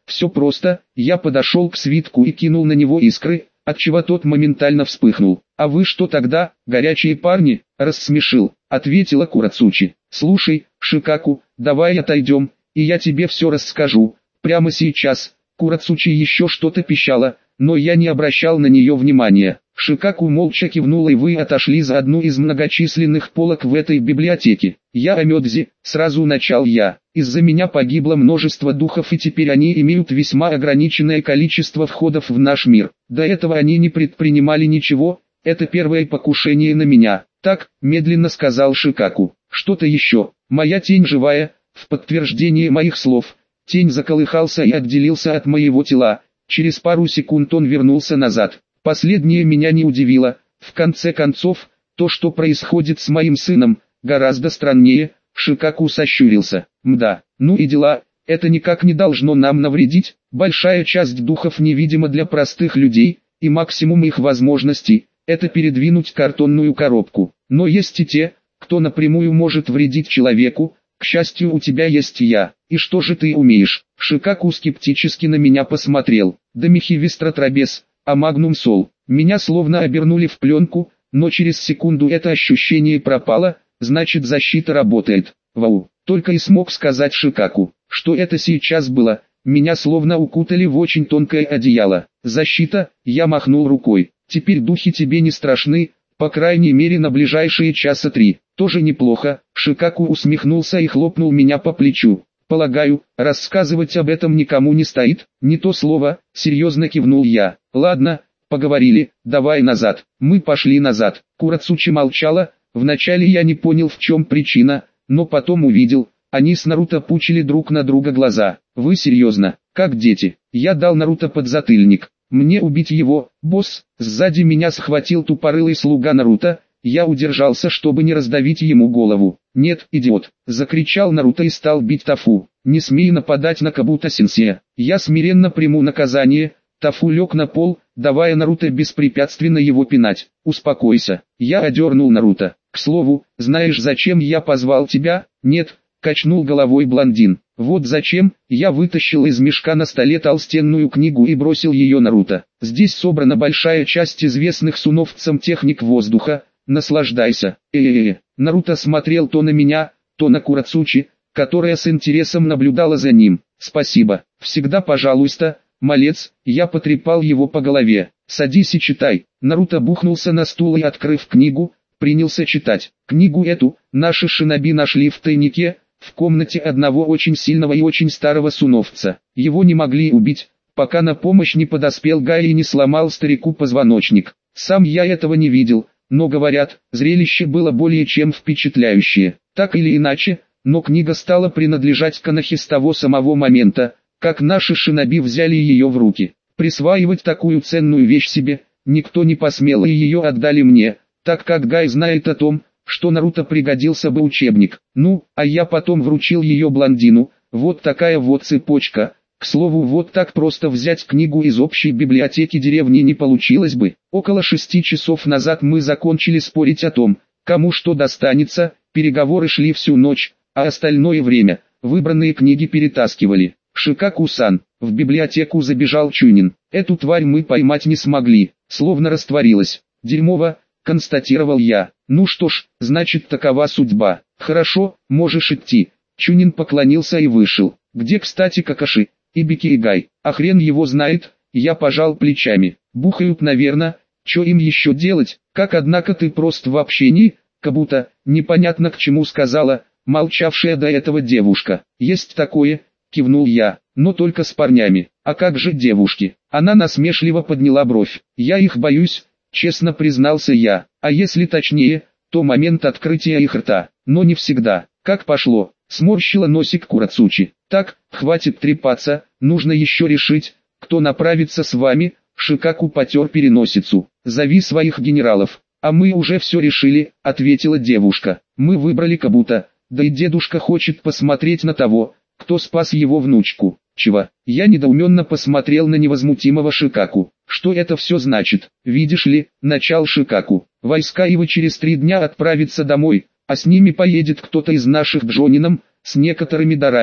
Все просто, я подошел к свитку и кинул на него искры, отчего тот моментально вспыхнул. «А вы что тогда, горячие парни?» – рассмешил, ответила Курацучи. «Слушай, Шикаку, давай отойдем, и я тебе все расскажу, прямо сейчас». Курацучи еще что-то пищала, но я не обращал на нее внимания. Шикаку молча кивнула, и вы отошли за одну из многочисленных полок в этой библиотеке. «Я Амёдзи», — сразу начал я. «Из-за меня погибло множество духов, и теперь они имеют весьма ограниченное количество входов в наш мир. До этого они не предпринимали ничего, это первое покушение на меня». «Так», — медленно сказал Шикаку. «Что-то еще. Моя тень живая». В подтверждение моих слов, тень заколыхался и отделился от моего тела. Через пару секунд он вернулся назад. Последнее меня не удивило. В конце концов, то, что происходит с моим сыном, гораздо страннее. Шикаку сощурился. «Мда, ну и дела, это никак не должно нам навредить. Большая часть духов невидима для простых людей, и максимум их возможностей – это передвинуть картонную коробку. Но есть и те, кто напрямую может вредить человеку. К счастью, у тебя есть я. И что же ты умеешь?» Шикаку скептически на меня посмотрел. «Да мехивистротрабес, а магнум сол». Меня словно обернули в пленку, но через секунду это ощущение пропало, значит защита работает. Вау, только и смог сказать Шикаку. Что это сейчас было? Меня словно укутали в очень тонкое одеяло. «Защита», я махнул рукой. «Теперь духи тебе не страшны, по крайней мере на ближайшие часа три». «Тоже неплохо», Шикаку усмехнулся и хлопнул меня по плечу. «Полагаю, рассказывать об этом никому не стоит?» «Не то слово», серьезно кивнул я. «Ладно, поговорили, давай назад». Мы пошли назад. Курацучи молчала, вначале я не понял, в чем причина, но потом увидел, они с Наруто пучили друг на друга глаза. «Вы серьезно, как дети?» Я дал Наруто подзатыльник. «Мне убить его, босс?» Сзади меня схватил тупорылый слуга Наруто. Я удержался, чтобы не раздавить ему голову. «Нет, идиот!» — закричал Наруто и стал бить Тафу. «Не смей нападать на Кабуто-сенсея. Я смиренно приму наказание». Тафу лег на пол, давая Наруто беспрепятственно его пинать. «Успокойся». Я одернул Наруто. «К слову, знаешь, зачем я позвал тебя?» «Нет», — качнул головой блондин. «Вот зачем». Я вытащил из мешка на столе толстенную книгу и бросил ее Наруто. «Здесь собрана большая часть известных суновцам техник воздуха. Наслаждайся». Э-э-э. Наруто смотрел то на меня, то на Курацучи, которая с интересом наблюдала за ним. «Спасибо. Всегда пожалуйста, малец». Я потрепал его по голове. «Садись и читай». Наруто бухнулся на стул и, открыв книгу, принялся читать. Книгу эту наши шиноби нашли в тайнике, в комнате одного очень сильного и очень старого суновца. Его не могли убить, пока на помощь не подоспел Гай и не сломал старику позвоночник. Сам я этого не видел, но говорят, зрелище было более чем впечатляющее. Так или иначе, но книга стала принадлежать Канахи с того самого момента, как наши шиноби взяли ее в руки. Присваивать такую ценную вещь себе никто не посмел, и ее отдали мне, так как Гай знает о том, что Наруто пригодился бы учебник. Ну, а я потом вручил ее блондину. Вот такая вот цепочка. К слову, вот так просто взять книгу из общей библиотеки деревни не получилось бы. Около шести часов назад мы закончили спорить о том, кому что достанется. Переговоры шли всю ночь, а остальное время выбранные книги перетаскивали. «Шикаку-сан», в библиотеку забежал Чунин. «Эту тварь мы поймать не смогли, словно растворилась». «Дерьмово», констатировал я. «Ну что ж, значит такова судьба. Хорошо, можешь идти». Чунин поклонился и вышел. «Где, кстати, Какаши, Ибики и Гай?» «А хрен его знает», я пожал плечами. «Бухают, наверное, что им еще делать?» «Как, однако, ты прост в общении, Кабуто», непонятно к чему сказала молчавшая до этого девушка. «Есть такое», кивнул я, но только с парнями. «А как же девушки?» Она насмешливо подняла бровь. «Я их боюсь», честно признался я. «А если точнее, то момент открытия их рта, но не всегда». «Как пошло?» сморщила носик Курацучи. «Так, хватит трепаться, нужно еще решить, кто направится с вами». Шикаку потер переносицу. «Зови своих генералов». «А мы уже все решили», ответила девушка. «Мы выбрали Кабуто, да и дедушка хочет посмотреть на того, кто спас его внучку». «Чего?» Я недоуменно посмотрел на невозмутимого Шикаку. «Что это все значит?» «Видишь ли», начал Шикаку, «войска его через три дня отправятся домой, а с ними поедет кто-то из наших джонинам, с некоторыми дарами.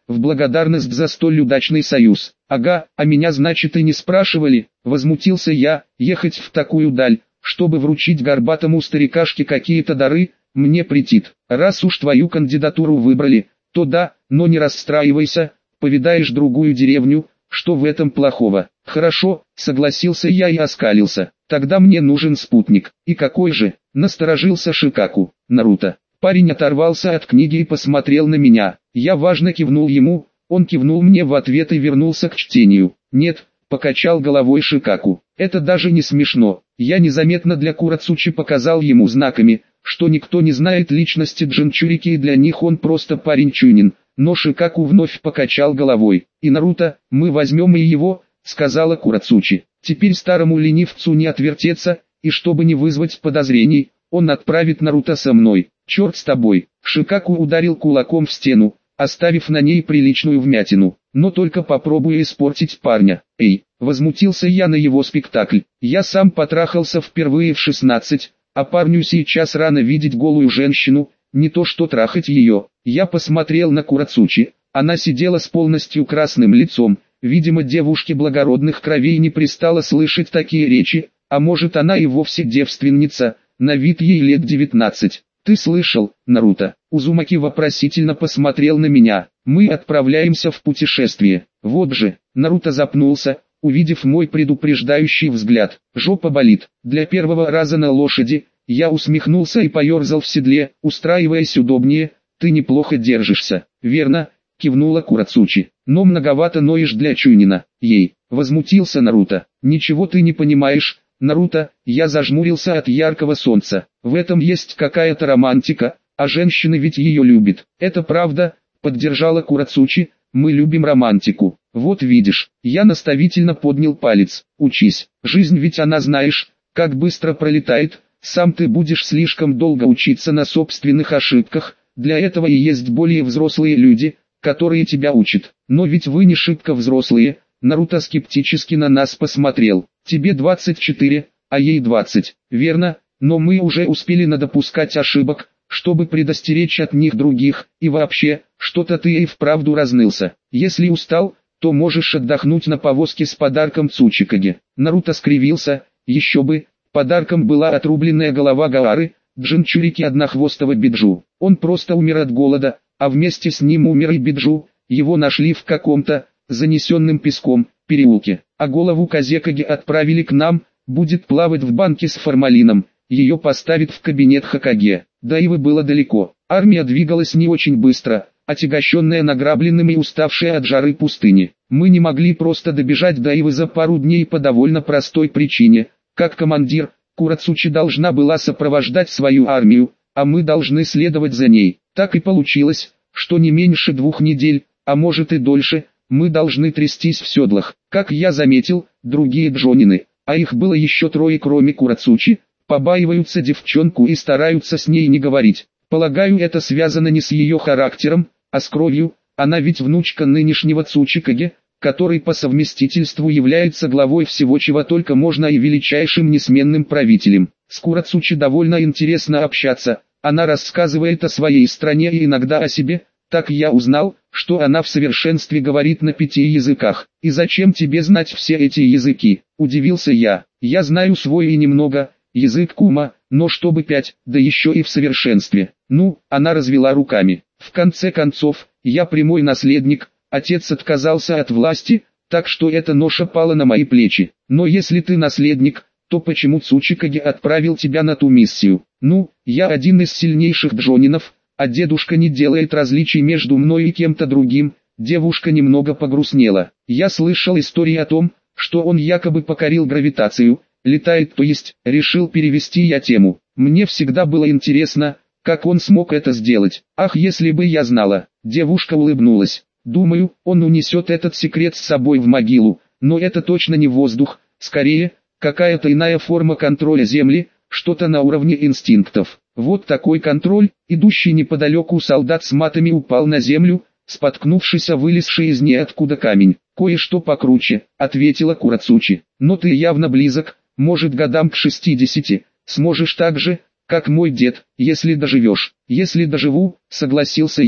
в благодарность за столь удачный союз. Ага, а меня значит и не спрашивали, возмутился я, ехать в такую даль, чтобы вручить горбатому старикашке какие-то дары, мне претит. Раз уж твою кандидатуру выбрали, то да, но не расстраивайся, повидаешь другую деревню, что в этом плохого? Хорошо, согласился я и оскалился. Тогда мне нужен спутник. И какой же? Насторожился Шикаку. Наруто. Парень оторвался от книги и посмотрел на меня. Я важно кивнул ему, он кивнул мне в ответ и вернулся к чтению. Нет, покачал головой Шикаку. Это даже не смешно. Я незаметно для Курацучи показал ему знаками, что никто не знает личности Джинчурики и для них он просто парень Чунин. Но Шикаку вновь покачал головой. «И Наруто, мы возьмем и его», — сказала Курацучи. «Теперь старому ленивцу не отвертеться, и чтобы не вызвать подозрений, он отправит Наруто со мной. Черт с тобой». Шикаку ударил кулаком в стену, оставив на ней приличную вмятину. «Но только попробуй испортить парня». «Эй», — возмутился я на его спектакль. «Я сам потрахался впервые в шестнадцать, а парню сейчас рано видеть голую женщину, не то что трахать ее». Я посмотрел на Курацучи, она сидела с полностью красным лицом, видимо девушке благородных кровей не пристало слышать такие речи, а может она и вовсе девственница, на вид ей лет девятнадцать. «Ты слышал, Наруто?» Узумаки вопросительно посмотрел на меня. «Мы отправляемся в путешествие». Вот же, Наруто запнулся, увидев мой предупреждающий взгляд. Жопа болит. Для первого раза на лошади, я усмехнулся и поерзал в седле, устраиваясь удобнее. «Ты неплохо держишься». «Верно», — кивнула Курацучи. «Но многовато ноешь для Чунина». «Ей», — возмутился Наруто. «Ничего ты не понимаешь, Наруто», — я зажмурился от яркого солнца. «В этом есть какая-то романтика, а женщины ведь ее любят». «Это правда», — поддержала Курацучи, «мы любим романтику». «Вот видишь», — я наставительно поднял палец. «Учись, жизнь ведь она знаешь, как быстро пролетает, сам ты будешь слишком долго учиться на собственных ошибках. Для этого и есть более взрослые люди, которые тебя учат. Но ведь вы не шибко взрослые». Наруто скептически на нас посмотрел. «Тебе двадцать четыре, а ей двадцать. Верно, но мы уже успели надопускать ошибок, чтобы предостеречь от них других. И вообще, что-то ты и вправду разнылся. Если устал, то можешь отдохнуть на повозке с подарком Цучикаге». Наруто скривился. Еще бы, подарком была отрубленная голова Гаары, Джинчурики однохвостого Биджу. Он просто умер от голода, а вместе с ним умер и Биджу. Его нашли в каком-то, занесенным песком, переулке. А голову Казекаги отправили к нам, будет плавать в банке с формалином. Ее поставят в кабинет Хокаге. Да и вы было далеко. Армия двигалась не очень быстро, отягощенная награбленным и уставшая от жары пустыни. Мы не могли просто добежать до Ивы за пару дней по довольно простой причине. Как командир, Курацучи должна была сопровождать свою армию, а мы должны следовать за ней. Так и получилось, что не меньше двух недель, а может и дольше, мы должны трястись в седлах. Как я заметил, другие джонины, а их было еще трое кроме Курацучи, побаиваются девчонку и стараются с ней не говорить. Полагаю, это связано не с ее характером, а с кровью. Она ведь внучка нынешнего Цучикаге, который по совместительству является главой всего чего только можно и величайшим несменным правителем. С Курацучи довольно интересно общаться, она рассказывает о своей стране и иногда о себе. Так я узнал, что она в совершенстве говорит на пяти языках. «И зачем тебе знать все эти языки?» – удивился я. «Я знаю свой и немного, язык Кума, но чтобы пять, да еще и в совершенстве». «Ну», – она развела руками. «В конце концов, я прямой наследник, отец отказался от власти, так что эта ноша пала на мои плечи. Но если ты наследник, то почему Цучикаге отправил тебя на ту миссию?» «Ну, я один из сильнейших джонинов, а дедушка не делает различий между мной и кем-то другим». Девушка немного погрустнела. «Я слышал истории о том, что он якобы покорил гравитацию, летает, то есть, решил перевести я тему. Мне всегда было интересно, как он смог это сделать. Ах, если бы я знала». Девушка улыбнулась. «Думаю, он унесет этот секрет с собой в могилу, но это точно не воздух, скорее, какая-то иная форма контроля Земли, что-то на уровне инстинктов». Вот такой контроль. Идущий неподалеку солдат с матами упал на землю, споткнувшись о вылезший из ниоткуда камень. «Кое-что покруче», — ответила Курацучи. «Но ты явно близок, может годам к шестидесяти, сможешь так же, как мой дед, если доживешь». «Если доживу», — согласился я.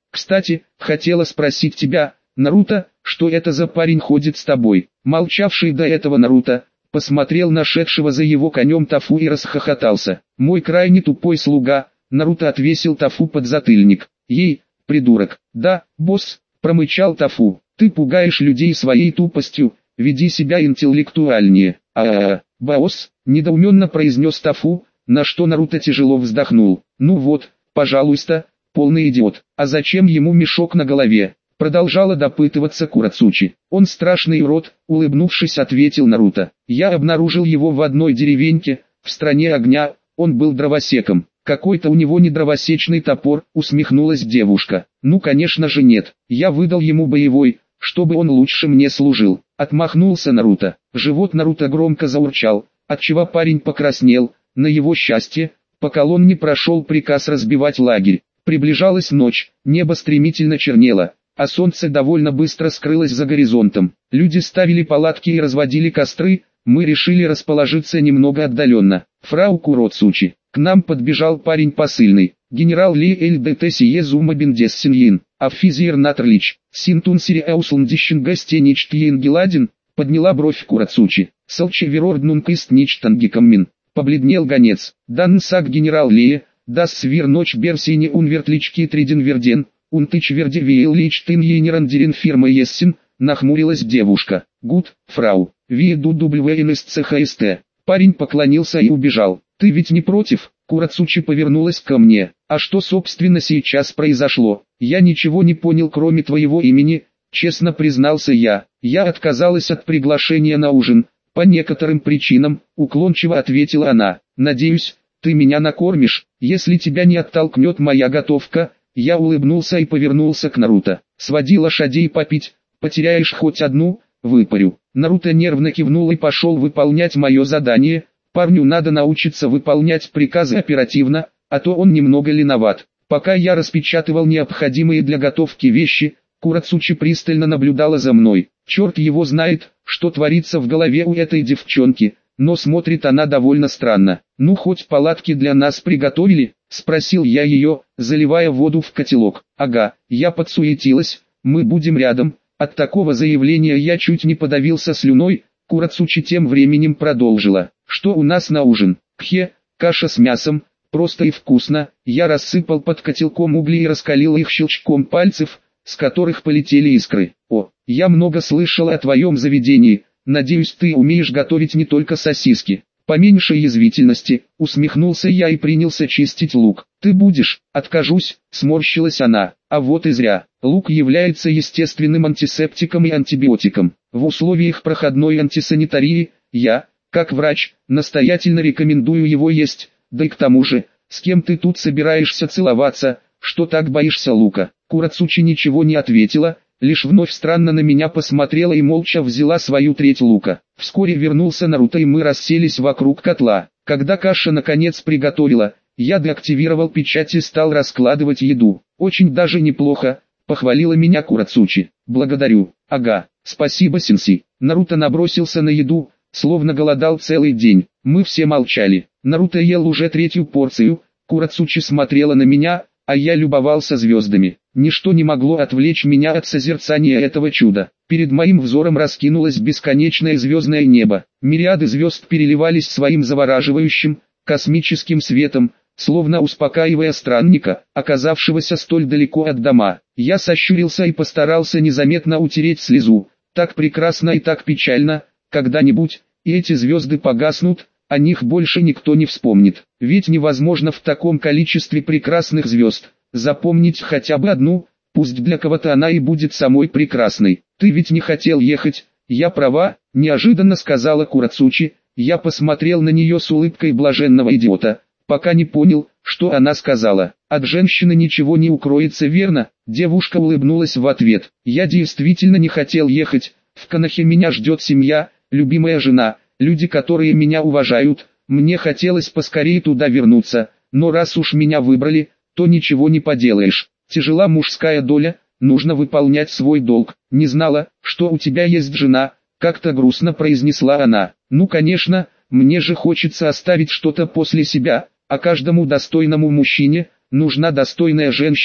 Кстати, хотела спросить тебя, Наруто, что это за парень ходит с тобой? Молчавший до этого Наруто посмотрел на шедшего за его конем Тафу и расхохотался. Мой крайне тупой слуга. Наруто отвесил Тафу подзатыльник. Ей, придурок. Да, босс, промычал Тафу. Ты пугаешь людей своей тупостью, веди себя интеллектуальнее. А-а-а, босс, недоуменно произнес Тафу, на что Наруто тяжело вздохнул. Ну вот, пожалуйста, полный идиот. А зачем ему мешок на голове? Продолжала допытываться Курацучи. Он страшный урод, улыбнувшись, ответил Наруто. Я обнаружил его в одной деревеньке, в стране огня, он был дровосеком. Какой-то у него не дровосечный топор, усмехнулась девушка. Ну конечно же нет, я выдал ему боевой, чтобы он лучше мне служил. Отмахнулся Наруто. Живот Наруто громко заурчал, отчего парень покраснел. На его счастье, по колонне прошел приказ разбивать лагерь. Приближалась ночь, небо стремительно чернело, а солнце довольно быстро скрылось за горизонтом. Люди ставили палатки и разводили костры, мы решили расположиться немного отдаленно. Фрау Курацучи, к нам подбежал парень посыльный, генерал Ли Эль Дт Сие Зума Бендессиньин, Афизиер Натрлич, Синтун Сири Аусландищен Гастеничтиен Геладин, подняла бровь Курацучи, Салчеверорднунг Ист Ничтангикаммин, побледнел гонец, Дан Сак генерал Лие, Дас Свир Ночь Берсине Унвертлички Триден Верден, Унтыч Верди Виел Лич Тын Ейнерандерин фирма Ессин, нахмурилась девушка. Гуд, фрау, ви ду дубльвейн из ЦХСТ. Парень поклонился и убежал. Ты ведь не против? Курацучи повернулась ко мне. А что собственно сейчас произошло? Я ничего не понял кроме твоего имени, честно признался я. Я отказалась от приглашения на ужин, по некоторым причинам, уклончиво ответила она. Надеюсь, ты меня накормишь, если тебя не оттолкнет моя готовка. Я улыбнулся и повернулся к Наруто. Своди лошадей попить, потеряешь хоть одну, выпарю. Наруто нервно кивнул и пошел выполнять мое задание. Парню надо научиться выполнять приказы оперативно, а то он немного лениват. Пока я распечатывал необходимые для готовки вещи, Курацучи пристально наблюдала за мной. Черт его знает, что творится в голове у этой девчонки, но смотрит она довольно странно. Ну хоть палатки для нас приготовили? Спросил я ее, заливая воду в котелок. Ага, я подсуетилась, мы будем рядом. От такого заявления я чуть не подавился слюной. Курацучи тем временем продолжила. Что у нас на ужин? Кхе, каша с мясом, просто и вкусно. Я рассыпал под котелком угли и раскалил их щелчком пальцев, с которых полетели искры. О, я много слышал о твоем заведении, надеюсь ты умеешь готовить не только сосиски. Поменьше язвительности, усмехнулся я и принялся чистить лук. Ты будешь? Откажусь, сморщилась она. А вот и зря. Лук является естественным антисептиком и антибиотиком. В условиях проходной антисанитарии, я, как врач, настоятельно рекомендую его есть. Да и к тому же, с кем ты тут собираешься целоваться, что так боишься лука? Курацучи ничего не ответила, лишь вновь странно на меня посмотрела и молча взяла свою треть лука. Вскоре вернулся Наруто и мы расселись вокруг котла. Когда каша наконец приготовила, я деактивировал печать и стал раскладывать еду. Очень даже неплохо, похвалила меня Курацучи. Благодарю. Ага, спасибо, сенсей. Наруто набросился на еду, словно голодал целый день. Мы все молчали. Наруто ел уже третью порцию, Курацучи смотрела на меня, а я любовался звездами. Ничто не могло отвлечь меня от созерцания этого чуда. Перед моим взором раскинулось бесконечное звездное небо. Мириады звезд переливались своим завораживающим, космическим светом, словно успокаивая странника, оказавшегося столь далеко от дома. Я сощурился и постарался незаметно утереть слезу. Так прекрасно и так печально, когда-нибудь, и эти звезды погаснут, о них больше никто не вспомнит. Ведь невозможно в таком количестве прекрасных звезд запомнить хотя бы одну, пусть для кого-то она и будет самой прекрасной. Ты ведь не хотел ехать, я права, неожиданно сказала Курацучи. Я посмотрел на нее с улыбкой блаженного идиота, пока не понял, что она сказала. От женщины ничего не укроется, верно? Девушка улыбнулась в ответ. Я действительно не хотел ехать, в Конохе меня ждет семья, любимая жена, люди, которые меня уважают. Мне хотелось поскорее туда вернуться, но раз уж меня выбрали, то ничего не поделаешь. Тяжела мужская доля, нужно выполнять свой долг. Не знала, что у тебя есть жена, как-то грустно произнесла она. Ну конечно, мне же хочется оставить что-то после себя, а каждому достойному мужчине нужна достойная женщина.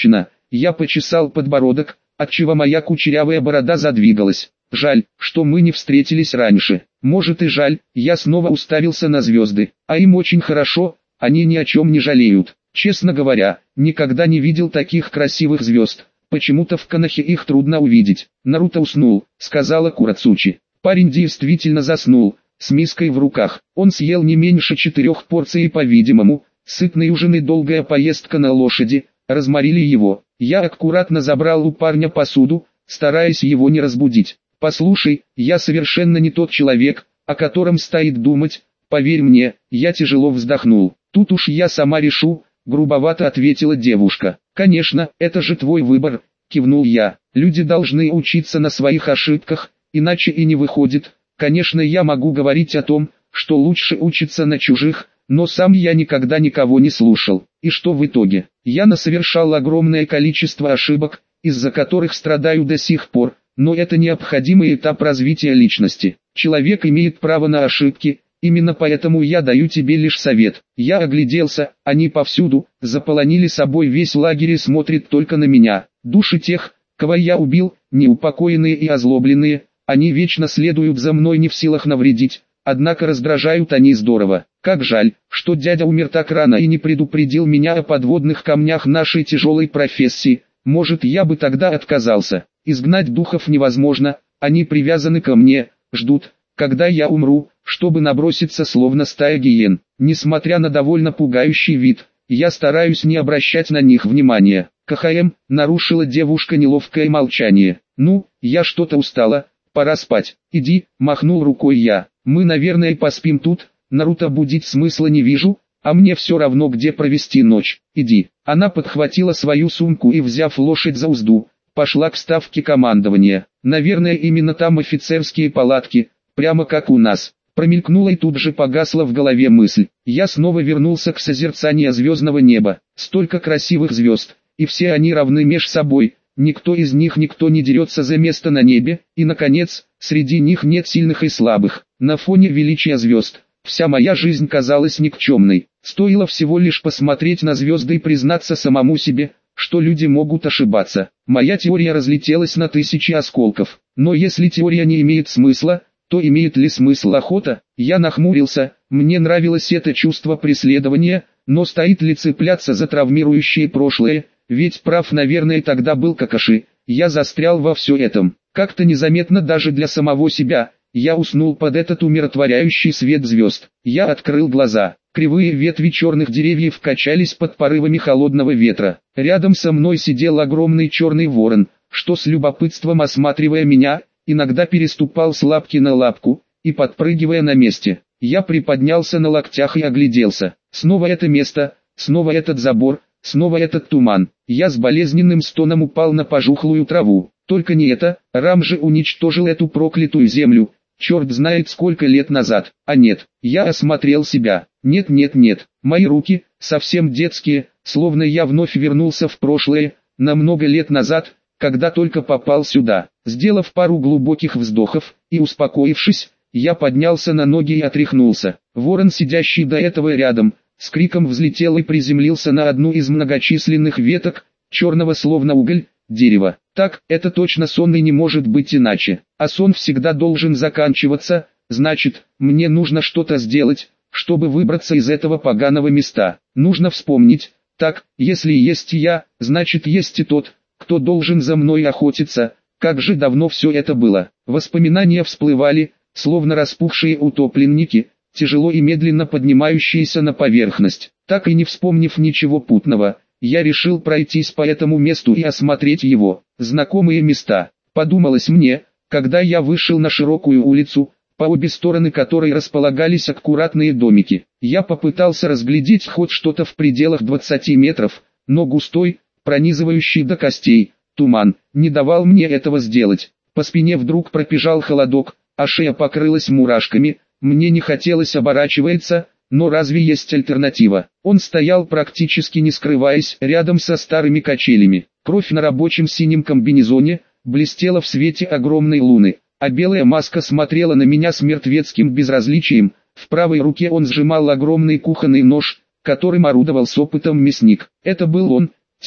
я почесал подбородок, отчего моя кучерявая борода задвигалась. Жаль, что мы не встретились раньше. Может и жаль, я снова уставился на звезды. А им очень хорошо, они ни о чем не жалеют. Честно говоря, никогда не видел таких красивых звезд. Почему-то в Конохе их трудно увидеть. Наруто уснул, сказала Курацучи. Парень действительно заснул, с миской в руках. Он съел не меньше четырех порций и, по-видимому, сытный ужин и долгая поездка на лошади разморили его. Я аккуратно забрал у парня посуду, стараясь его не разбудить. «Послушай, я совершенно не тот человек, о котором стоит думать, поверь мне», я тяжело вздохнул. «Тут уж я сама решу», грубовато ответила девушка. «Конечно, это же твой выбор», кивнул я. «Люди должны учиться на своих ошибках, иначе и не выходит. Конечно, я могу говорить о том, что лучше учиться на чужих, но сам я никогда никого не слушал. И что в итоге? Я насовершал огромное количество ошибок, из-за которых страдаю до сих пор, но это необходимый этап развития личности. Человек имеет право на ошибки, именно поэтому я даю тебе лишь совет». Я огляделся, они повсюду, заполонили собой весь лагерь и смотрят только на меня. Души тех, кого я убил, неупокоенные и озлобленные, они вечно следуют за мной, не в силах навредить, однако раздражают они здорово. Как жаль, что дядя умер так рано и не предупредил меня о подводных камнях нашей тяжелой профессии. Может, я бы тогда отказался. Изгнать духов невозможно, они привязаны ко мне, ждут, когда я умру, чтобы наброситься словно стая гиен. Несмотря на довольно пугающий вид, я стараюсь не обращать на них внимания. «КХМ», нарушила девушка неловкое молчание. «Ну, я что-то устала, пора спать». «Иди», махнул рукой я. «Мы, наверное, поспим тут, Наруто будить смысла не вижу, а мне все равно, где провести ночь. Иди». Она подхватила свою сумку и, взяв лошадь за узду, пошла к ставке командования. «Наверное, именно там офицерские палатки, прямо как у нас». Промелькнула и тут же погасла в голове мысль. Я снова вернулся к созерцанию звездного неба. Столько красивых звезд, и все они равны меж собой. Никто из них никто не дерется за место на небе, и, наконец, среди них нет сильных и слабых. На фоне величия звезд, вся моя жизнь казалась никчемной. Стоило всего лишь посмотреть на звезды и признаться самому себе, что люди могут ошибаться. Моя теория разлетелась на тысячи осколков. Но если теория не имеет смысла, то имеет ли смысл охота? Я нахмурился, мне нравилось это чувство преследования, но стоит ли цепляться за травмирующее прошлое? Ведь прав, наверное, тогда был Какаши. Я застрял во все этом. Как-то незаметно даже для самого себя, я уснул под этот умиротворяющий свет звезд. Я открыл глаза. Кривые ветви черных деревьев качались под порывами холодного ветра. Рядом со мной сидел огромный черный ворон, что с любопытством осматривая меня, иногда переступал с лапки на лапку, и подпрыгивая на месте. Я приподнялся на локтях и огляделся. Снова это место, снова этот забор, снова этот туман. Я с болезненным стоном упал на пожухлую траву. Только не это, Рам же уничтожил эту проклятую землю, черт знает сколько лет назад. А нет, я осмотрел себя. Нет нет нет, мои руки, совсем детские, словно я вновь вернулся в прошлое, на много лет назад, когда только попал сюда. Сделав пару глубоких вздохов и успокоившись, я поднялся на ноги и отряхнулся. Ворон, сидящий до этого рядом, с криком взлетел и приземлился на одну из многочисленных веток, черного словно уголь, дерева. Так, это точно сон и не может быть иначе. А сон всегда должен заканчиваться, значит, мне нужно что-то сделать, чтобы выбраться из этого поганого места. Нужно вспомнить, так, если есть я, значит есть и тот, кто должен за мной охотиться. Как же давно все это было. Воспоминания всплывали, словно распухшие утопленники, тяжело и медленно поднимающиеся на поверхность. Так и не вспомнив ничего путного, я решил пройтись по этому месту и осмотреть его. Знакомые места, подумалось мне, когда я вышел на широкую улицу, по обе стороны которой располагались аккуратные домики. Я попытался разглядеть хоть что-то в пределах двадцати метров, но густой, пронизывающий до костей, туман, не давал мне этого сделать. По спине вдруг пробежал холодок, а шея покрылась мурашками. Мне не хотелось оборачиваться, но разве есть альтернатива? Он стоял практически не скрываясь, рядом со старыми качелями. Кровь на рабочем синем комбинезоне блестела в свете огромной луны, а белая маска смотрела на меня с мертвецким безразличием. В правой руке он сжимал огромный кухонный нож, которым орудовал с опытом мясник. Это был он, тень.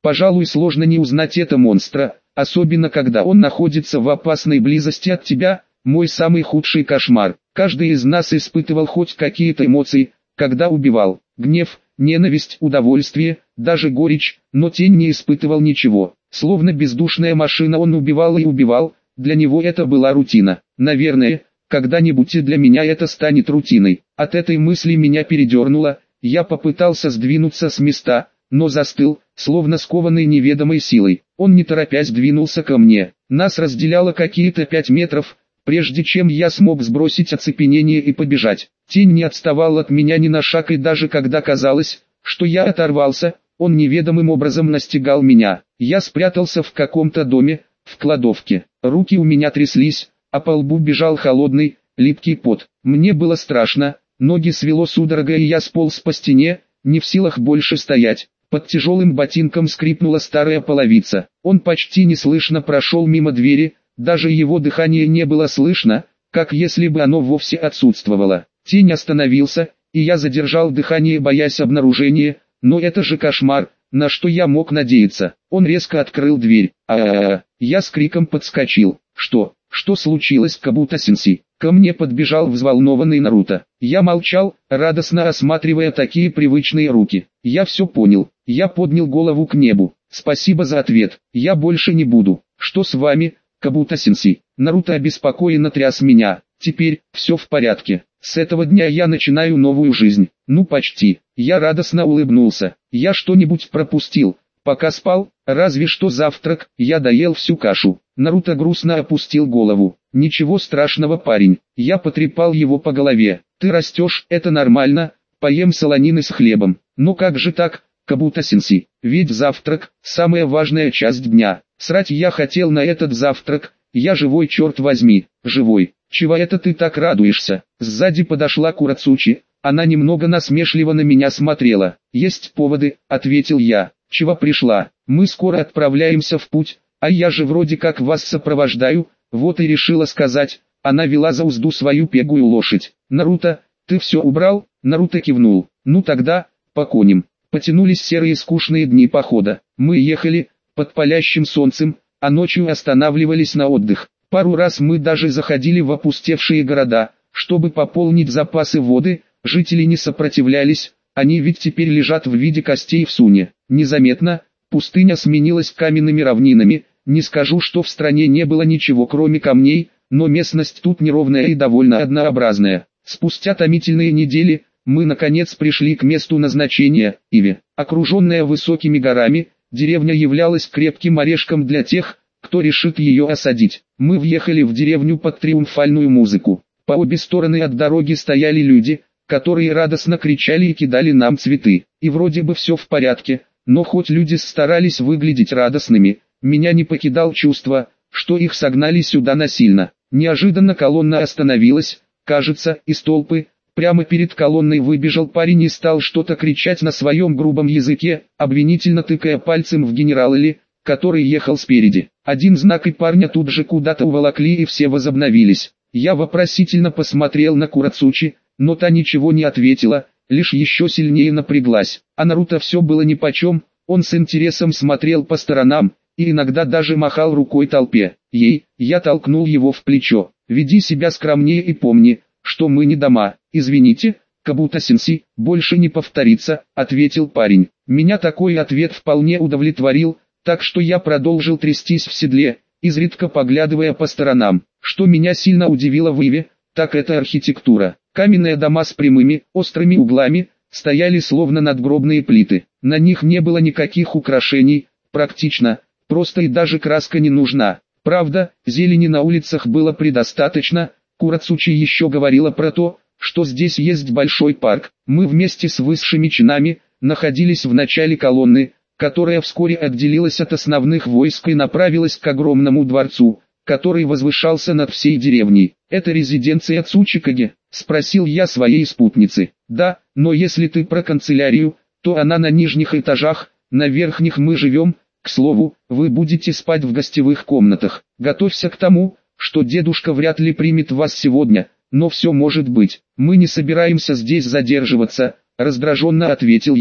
Пожалуй, сложно не узнать это монстра, особенно когда он находится в опасной близости от тебя. Мой самый худший кошмар. Каждый из нас испытывал хоть какие-то эмоции, когда убивал. Гнев, ненависть, удовольствие, даже горечь, но тень не испытывал ничего. Словно бездушная машина он убивал и убивал, для него это была рутина. Наверное, когда-нибудь и для меня это станет рутиной. От этой мысли меня передернуло, я попытался сдвинуться с места, но застыл, словно скованный неведомой силой. Он не торопясь двинулся ко мне. Нас разделяло какие-то пять метров, прежде чем я смог сбросить оцепенение и побежать. Тень не отставал от меня ни на шаг, и даже когда казалось, что я оторвался, он неведомым образом настигал меня. Я спрятался в каком-то доме, в кладовке. Руки у меня тряслись, а по лбу бежал холодный, липкий пот. Мне было страшно, ноги свело судорогой, и я сполз по стене, не в силах больше стоять. Под тяжелым ботинком скрипнула старая половица. Он почти неслышно прошел мимо двери, даже его дыхание не было слышно, как если бы оно вовсе отсутствовало. Тень остановился, и я задержал дыхание, боясь обнаружения, но это же кошмар, на что я мог надеяться. Он резко открыл дверь. А-а-а, я с криком подскочил. Что? Что случилось, Кабуто-сенсей? Ко мне подбежал взволнованный Наруто. Я молчал, радостно осматривая такие привычные руки. Я все понял. Я поднял голову к небу. Спасибо за ответ. Я больше не буду. Что с вами, Кабуто-сенсей? Наруто обеспокоенно тряс меня. Теперь, все в порядке. С этого дня я начинаю новую жизнь. Ну почти. Я радостно улыбнулся. Я что-нибудь пропустил? Пока спал, разве что завтрак, я доел всю кашу. Наруто грустно опустил голову. Ничего страшного, парень. Я потрепал его по голове. Ты растешь, это нормально, поем солонины с хлебом. Но как же так, Кабуто-сенсей? Ведь завтрак – самая важная часть дня. Срать я хотел на этот завтрак, я живой, черт возьми, живой. Чего это ты так радуешься? Сзади подошла Курацучи, она немного насмешливо на меня смотрела. Есть поводы, ответил я. Чего пришла? Мы скоро отправляемся в путь, а я же вроде как вас сопровождаю, вот и решила сказать. Она вела за узду свою пегую лошадь. Наруто, ты все убрал? Наруто кивнул. Ну тогда, поконим. Потянулись серые скучные дни похода. Мы ехали, под палящим солнцем, а ночью останавливались на отдых. Пару раз мы даже заходили в опустевшие города, чтобы пополнить запасы воды. Жители не сопротивлялись, они ведь теперь лежат в виде костей в суне. Незаметно, пустыня сменилась каменными равнинами. Не скажу, что в стране не было ничего кроме камней, но местность тут неровная и довольно однообразная. Спустя томительные недели, мы наконец пришли к месту назначения, Иве. Окруженная высокими горами, деревня являлась крепким орешком для тех, кто решит ее осадить. Мы въехали в деревню под триумфальную музыку. По обе стороны от дороги стояли люди, которые радостно кричали и кидали нам цветы. И вроде бы все в порядке, но хоть люди старались выглядеть радостными, меня не покидал чувство, что их согнали сюда насильно. Неожиданно колонна остановилась, кажется, из толпы. Прямо перед колонной выбежал парень и стал что-то кричать на своем грубом языке, обвинительно тыкая пальцем в генерала Ли, который ехал спереди. Один знак и парня тут же куда-то уволокли, и все возобновились. Я вопросительно посмотрел на Курацучи, но та ничего не ответила, лишь еще сильнее напряглась. А Наруто все было нипочем, он с интересом смотрел по сторонам, и иногда даже махал рукой толпе. Ей, я толкнул его в плечо. Веди себя скромнее и помни, что мы не дома. Извините, Кабуто-сенсей, больше не повторится, ответил парень. Меня такой ответ вполне удовлетворил, так что я продолжил трястись в седле, изредка поглядывая по сторонам. Что меня сильно удивило в Иве, так это архитектура. Каменные дома с прямыми, острыми углами, стояли словно надгробные плиты. На них не было никаких украшений, практично, просто и даже краска не нужна. Правда, зелени на улицах было предостаточно. Курацучи еще говорила про то, что здесь есть большой парк. Мы вместе с высшими чинами находились в начале колонны, которая вскоре отделилась от основных войск и направилась к огромному дворцу, который возвышался над всей деревней. «Это резиденция Цучикаги?» – спросил я своей спутницы. «Да, но если ты про канцелярию, то она на нижних этажах, на верхних мы живем. К слову, вы будете спать в гостевых комнатах. Готовься к тому, что дедушка вряд ли примет вас сегодня, но все может быть. Мы не собираемся здесь задерживаться», – раздраженно ответил я.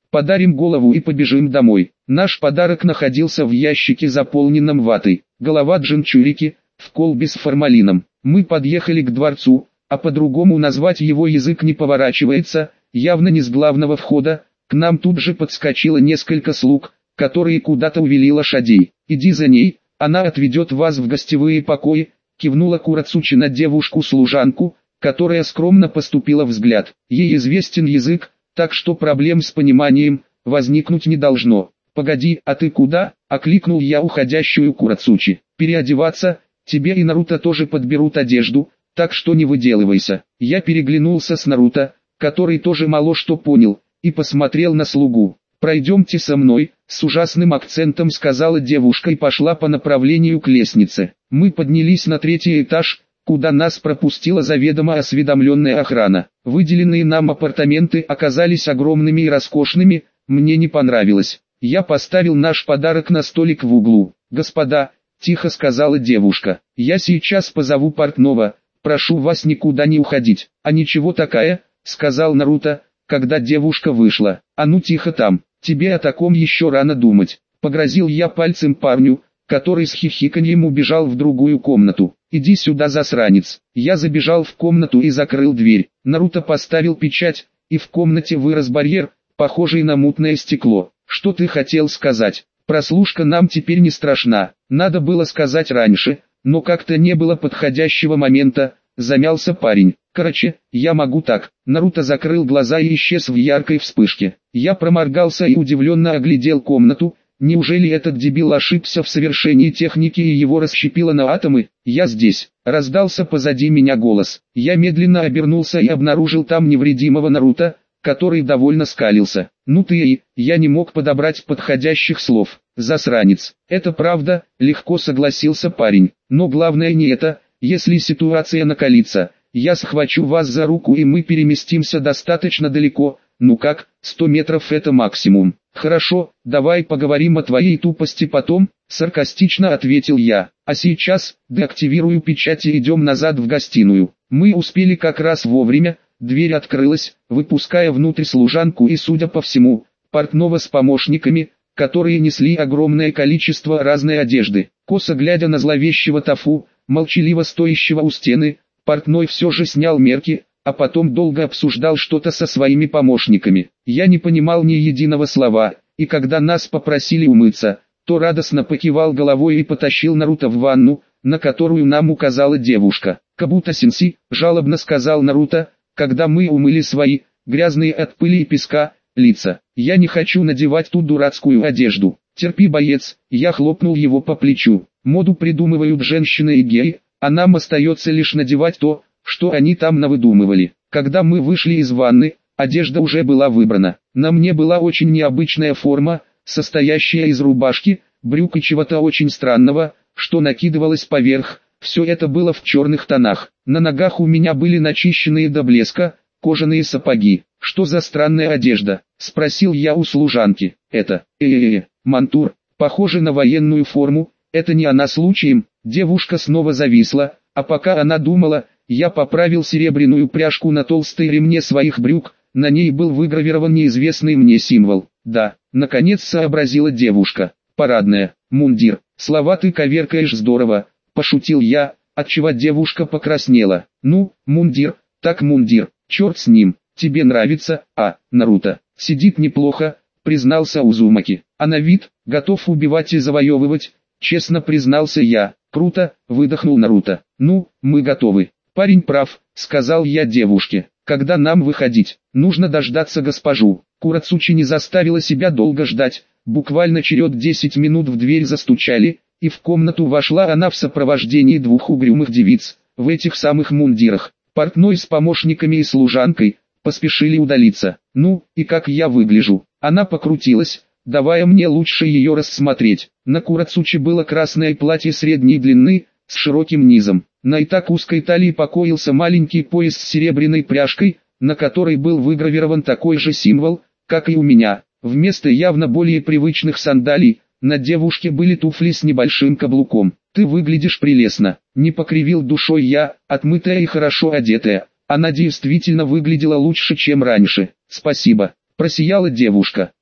Подарим голову и побежим домой. Наш подарок находился в ящике, заполненном ватой. Голова Джинчурики, в колбе с формалином. Мы подъехали к дворцу, а по-другому назвать его язык не поворачивается, явно не с главного входа. К нам тут же подскочило несколько слуг, которые куда-то увели лошадей. «Иди за ней, она отведет вас в гостевые покои», кивнула Курацучи на девушку-служанку, которая скромно поступила взгляд. Ей известен язык, так что проблем с пониманием возникнуть не должно. «Погоди, а ты куда?» – окликнул я уходящую Курацучи. «Переодеваться, тебе и Наруто тоже подберут одежду, так что не выделывайся». Я переглянулся с Наруто, который тоже мало что понял, и посмотрел на слугу. «Пройдемте со мной», — с ужасным акцентом сказала девушка и пошла по направлению к лестнице. Мы поднялись на третий этаж, куда нас пропустила заведомо осведомленная охрана. Выделенные нам апартаменты оказались огромными и роскошными, мне не понравилось. Я поставил наш подарок на столик в углу. «Господа», — тихо сказала девушка, — «я сейчас позову портного, прошу вас никуда не уходить». «А ничего такая», — сказал Наруто, когда девушка вышла. «А ну тихо там, тебе о таком еще рано думать». Погрозил я пальцем парню, который с хихиканьем убежал в другую комнату. «Иди сюда, засранец». Я забежал в комнату и закрыл дверь. Наруто поставил печать, и в комнате вырос барьер, похожий на мутное стекло. «Что ты хотел сказать? Прослушка нам теперь не страшна. Надо было сказать раньше, но как-то не было подходящего момента», замялся парень. «Короче, я могу так». Наруто закрыл глаза и исчез в яркой вспышке. Я проморгался и удивленно оглядел комнату. Неужели этот дебил ошибся в совершении техники и его расщепило на атомы? «Я здесь», — раздался позади меня голос. Я медленно обернулся и обнаружил там невредимого Наруто, который довольно скалился. «Ну ты и...» Я не мог подобрать подходящих слов. «Засранец». «Это правда», — легко согласился парень. «Но главное не это. Если ситуация накалится, я схвачу вас за руку и мы переместимся достаточно далеко. Ну как, сто метров это максимум». «Хорошо, давай поговорим о твоей тупости потом», — саркастично ответил я. «А сейчас, деактивирую печать и идем назад в гостиную». Мы успели как раз вовремя, дверь открылась, выпуская внутрь служанку и, судя по всему, портного с помощниками, которые несли огромное количество разной одежды. Косо глядя на зловещего Тафу, молчаливо стоящего у стены, портной все же снял мерки, а потом долго обсуждал что-то со своими помощниками. Я не понимал ни единого слова, и когда нас попросили умыться, то радостно покивал головой и потащил Наруто в ванну, на которую нам указала девушка. «Кабуто-сенси», жалобно сказал Наруто, когда мы умыли свои, грязные от пыли и песка, лица. «Я не хочу надевать ту дурацкую одежду». «Терпи, боец», я хлопнул его по плечу. «Моду придумывают женщины и геи, а нам остается лишь надевать то, что они там навыдумывали». Когда мы вышли из ванны, одежда уже была выбрана. На мне была очень необычная форма, состоящая из рубашки, брюк и чего-то очень странного, что накидывалось поверх. Все это было в черных тонах. На ногах у меня были начищенные до блеска, кожаные сапоги. «Что за странная одежда?» — спросил я у служанки. «Это, э-э-э, мантур, похоже на военную форму, это не она случаем?» Девушка снова зависла, а пока она думала, я поправил серебряную пряжку на толстой ремне своих брюк, на ней был выгравирован неизвестный мне символ. «Да», — наконец сообразила девушка, — «парадная, мундир». «Слова ты коверкаешь здорово», — пошутил я, отчего девушка покраснела. «Ну, мундир, так мундир, черт с ним, тебе нравится, а, Наруто?» «Сидит неплохо», — признался Узумаки. «А на вид, готов убивать и завоевывать», — честно признался я. «Круто», — выдохнул Наруто. «Ну, мы готовы». «Парень прав», — сказал я девушке. «Когда нам выходить? Нужно дождаться госпожу». Курацучи не заставила себя долго ждать. Буквально через десять минут в дверь застучали, и в комнату вошла она в сопровождении двух угрюмых девиц, в этих самых мундирах. Портной с помощниками и служанкой поспешили удалиться. «Ну, и как я выгляжу?» Она покрутилась, давая мне лучше ее рассмотреть. На Курацучи было красное платье средней длины, с широким низом. На и так узкой талии покоился маленький пояс с серебряной пряжкой, на которой был выгравирован такой же символ, как и у меня. Вместо явно более привычных сандалий, на девушке были туфли с небольшим каблуком. «Ты выглядишь прелестно», — не покривил душой я, отмытая и хорошо одетая. Она действительно выглядела лучше, чем раньше. «Спасибо», — просияла девушка.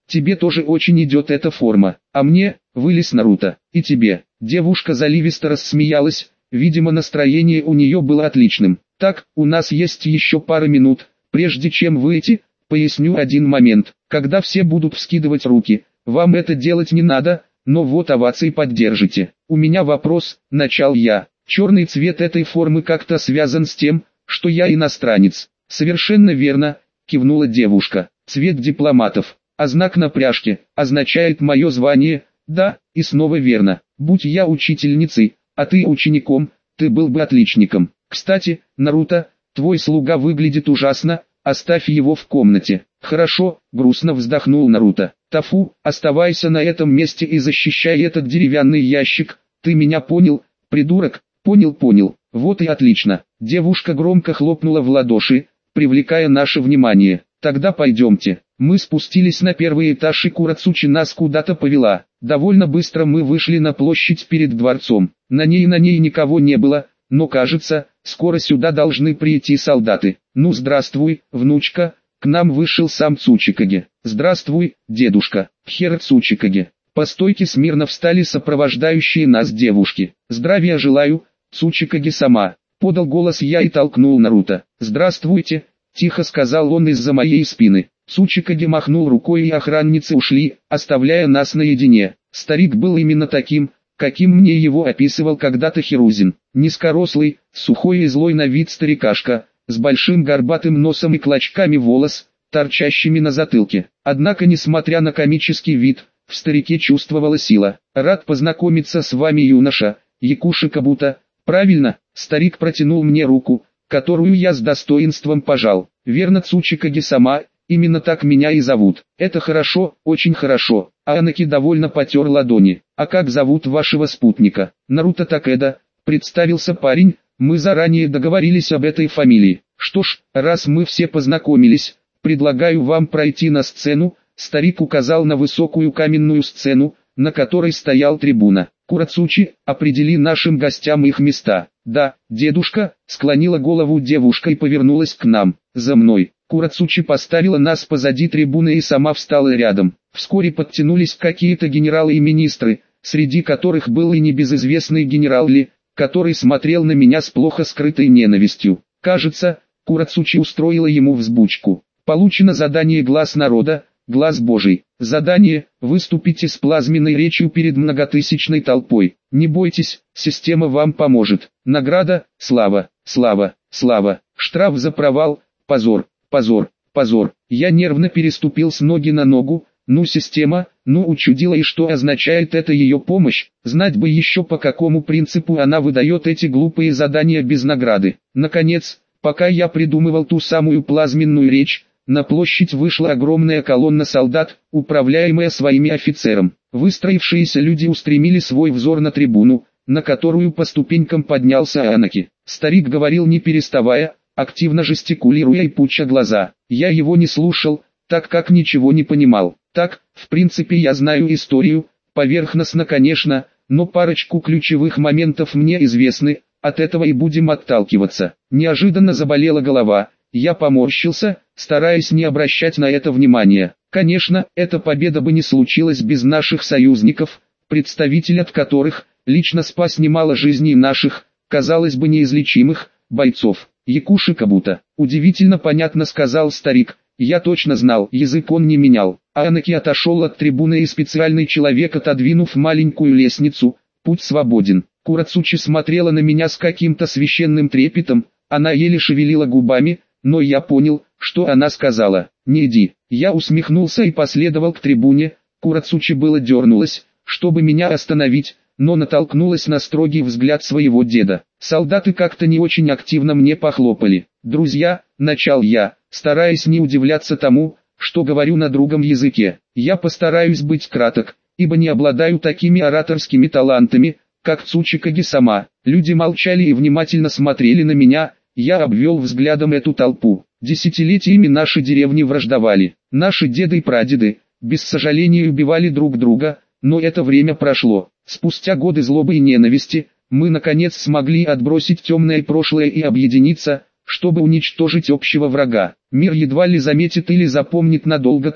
тебе тоже очень идет эта форма, а мне, вылез Наруто, и тебе. Девушка заливисто рассмеялась, видимо настроение у нее было отличным. Так, у нас есть еще пара минут, прежде чем выйти, поясню один момент. Когда все будут вскидывать руки, вам это делать не надо, но вот овации поддержите. У меня вопрос, начал я. Черный цвет этой формы как-то связан с тем, что я иностранец. Совершенно верно, кивнула девушка. Цвет дипломатов, а знак на пряжке, означает мое звание. Да, и снова верно. Будь я учительницей, а ты учеником, ты был бы отличником. Кстати, Наруто, твой слуга выглядит ужасно, оставь его в комнате. Хорошо, грустно вздохнул Наруто. Тафу, оставайся на этом месте и защищай этот деревянный ящик. Ты меня понял, придурок? Понял, понял. Вот и отлично. Девушка громко хлопнула в ладоши, привлекая наше внимание. Тогда пойдемте. Мы спустились на первый этаж, и Курацучи нас куда-то повела. Довольно быстро мы вышли на площадь перед дворцом. На ней на ней никого не было, но кажется, скоро сюда должны прийти солдаты. Ну здравствуй, внучка, к нам вышел сам Цучикаге. Здравствуй, дедушка, Хера Цучикаге. По стойке смирно встали сопровождающие нас девушки. Здравия желаю, Цучикаге сама. Подал голос я и толкнул Наруто. Здравствуйте, тихо сказал он из-за моей спины. Цучикаге махнул рукой, и охранницы ушли, оставляя нас наедине. Старик был именно таким, каким мне его описывал когда-то Хирузин. Низкорослый, сухой и злой на вид старикашка, с большим горбатым носом и клочками волос, торчащими на затылке. Однако, несмотря на комический вид, в старике чувствовала сила. Рад познакомиться с вами, юноша, Якуши Кабуто. Правильно, старик протянул мне руку, которую я с достоинством пожал. Верно, Цучикаге сама, именно так меня и зовут. Это хорошо, очень хорошо. Анаки довольно потер ладони. А как зовут вашего спутника? Наруто Такеда, представился парень. Мы заранее договорились об этой фамилии. Что ж, раз мы все познакомились, предлагаю вам пройти на сцену. Старик указал на высокую каменную сцену, на которой стоял трибуна. Курацучи, определи нашим гостям их места. Да, дедушка, склонила голову девушка и повернулась к нам. За мной. Курацучи поставила нас позади трибуны и сама встала рядом. Вскоре подтянулись какие-то генералы и министры, среди которых был и небезызвестный генерал Ли, который смотрел на меня с плохо скрытой ненавистью. Кажется, Курацучи устроила ему взбучку. Получено задание «Глаз народа», «Глаз Божий». Задание – выступите с плазменной речью перед многотысячной толпой. Не бойтесь, система вам поможет. Награда – слава, слава, слава. Штраф за провал – позор, позор, позор. Я нервно переступил с ноги на ногу. Ну система, ну учудила, и что означает это ее помощь? Знать бы еще, по какому принципу она выдает эти глупые задания без награды. Наконец, пока я придумывал ту самую плазменную речь, на площадь вышла огромная колонна солдат, управляемая своими офицером. Выстроившиеся люди устремили свой взор на трибуну, на которую по ступенькам поднялся Анаки. Старик говорил не переставая, активно жестикулируя и пуча глаза. Я его не слушал, так как ничего не понимал. Так, в принципе, я знаю историю, поверхностно, конечно, но парочку ключевых моментов мне известны, от этого и будем отталкиваться. Неожиданно заболела голова. Я поморщился, стараясь не обращать на это внимания. Конечно, эта победа бы не случилась без наших союзников, представитель от которых лично спас немало жизней наших, казалось бы, неизлечимых бойцов. Якуши Кабуто. Удивительно понятно, сказал старик. Я точно знал, язык он не менял. Анаки отошел от трибуны, и специальный человек, отодвинув маленькую лестницу, путь свободен. Курацучи смотрела на меня с каким-то священным трепетом, она еле шевелила губами, но я понял, что она сказала. «Не иди». Я усмехнулся и последовал к трибуне. Курацучи было дернулась, чтобы меня остановить, но натолкнулась на строгий взгляд своего деда. Солдаты как-то не очень активно мне похлопали. «Друзья», — начал я, стараясь не удивляться тому, что говорю на другом языке. «Я постараюсь быть краток, ибо не обладаю такими ораторскими талантами, как Цучикаге сама». Люди молчали и внимательно смотрели на меня. Я обвел взглядом эту толпу. Десятилетиями наши деревни враждовали. Наши деды и прадеды, без сожаления, убивали друг друга, но это время прошло. Спустя годы злобы и ненависти, мы наконец смогли отбросить темное прошлое и объединиться, чтобы уничтожить общего врага. Мир едва ли заметит или запомнит надолго то,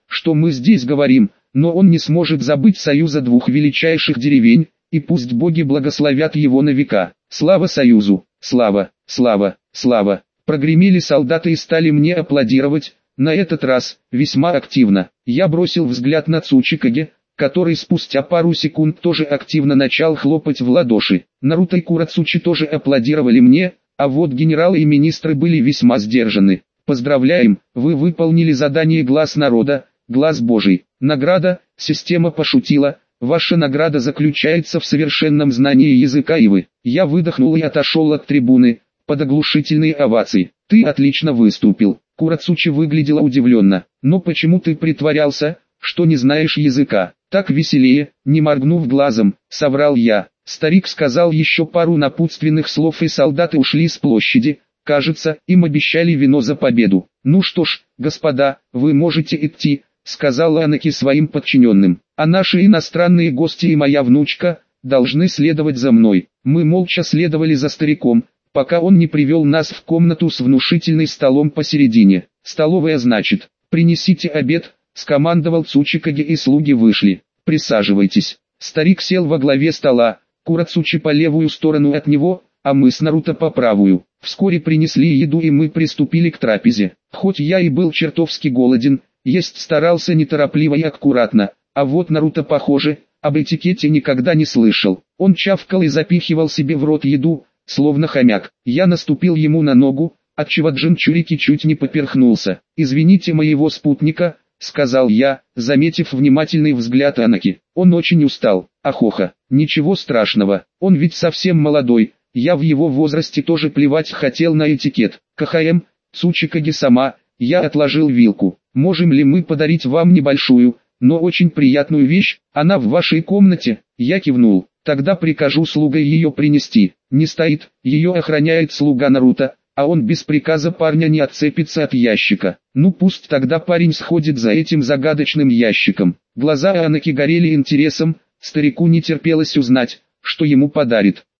что мы здесь говорим, но он не сможет забыть союза двух величайших деревень, и пусть боги благословят его на века. Слава союзу! Слава! Слава! Слава! Прогремели солдаты и стали мне аплодировать, на этот раз, весьма активно. Я бросил взгляд на Цучикаге, который спустя пару секунд тоже активно начал хлопать в ладоши. Наруто и Курацучи тоже аплодировали мне, а вот генералы и министры были весьма сдержаны. Поздравляем, вы выполнили задание глаз народа, глаз Божий. Награда, система пошутила, ваша награда заключается в совершенном знании языка Ивы. Я выдохнул и отошел от трибуны, под оглушительные овации. Ты отлично выступил. Курацучи выглядела удивленно. Но почему ты притворялся, что не знаешь языка? Так веселее, не моргнув глазом, соврал я. Старик сказал еще пару напутственных слов и солдаты ушли с площади. Кажется, им обещали вино за победу. Ну что ж, господа, вы можете идти, сказала Анаки своим подчиненным. А наши иностранные гости и моя внучка должны следовать за мной. Мы молча следовали за стариком, пока он не привел нас в комнату с внушительным столом посередине. Столовая, значит. Принесите обед, скомандовал Цучикаге, и слуги вышли. Присаживайтесь. Старик сел во главе стола, Курацучи по левую сторону от него, а мы с Наруто по правую. Вскоре принесли еду и мы приступили к трапезе. Хоть я и был чертовски голоден, есть старался неторопливо и аккуратно, а вот Наруто, похоже, об этикете никогда не слышал. Он чавкал и запихивал себе в рот еду, словно хомяк. Я наступил ему на ногу, отчего Джинчурики чуть не поперхнулся. «Извините моего спутника», — сказал я, заметив внимательный взгляд Анаки. «Он очень устал». Ахоха, ничего страшного, он ведь совсем молодой, я в его возрасте тоже плевать хотел на этикет. КХМ, Цучикаге-сама, я отложил вилку. «Можем ли мы подарить вам небольшую, но очень приятную вещь, она в вашей комнате?» Я кивнул. «Тогда прикажу слугой ее принести». Не стоит, ее охраняет слуга Наруто, а он без приказа парня не отцепится от ящика. Ну пусть тогда парень сходит за этим загадочным ящиком. Глаза Анаки горели интересом, старику не терпелось узнать, что ему подарит.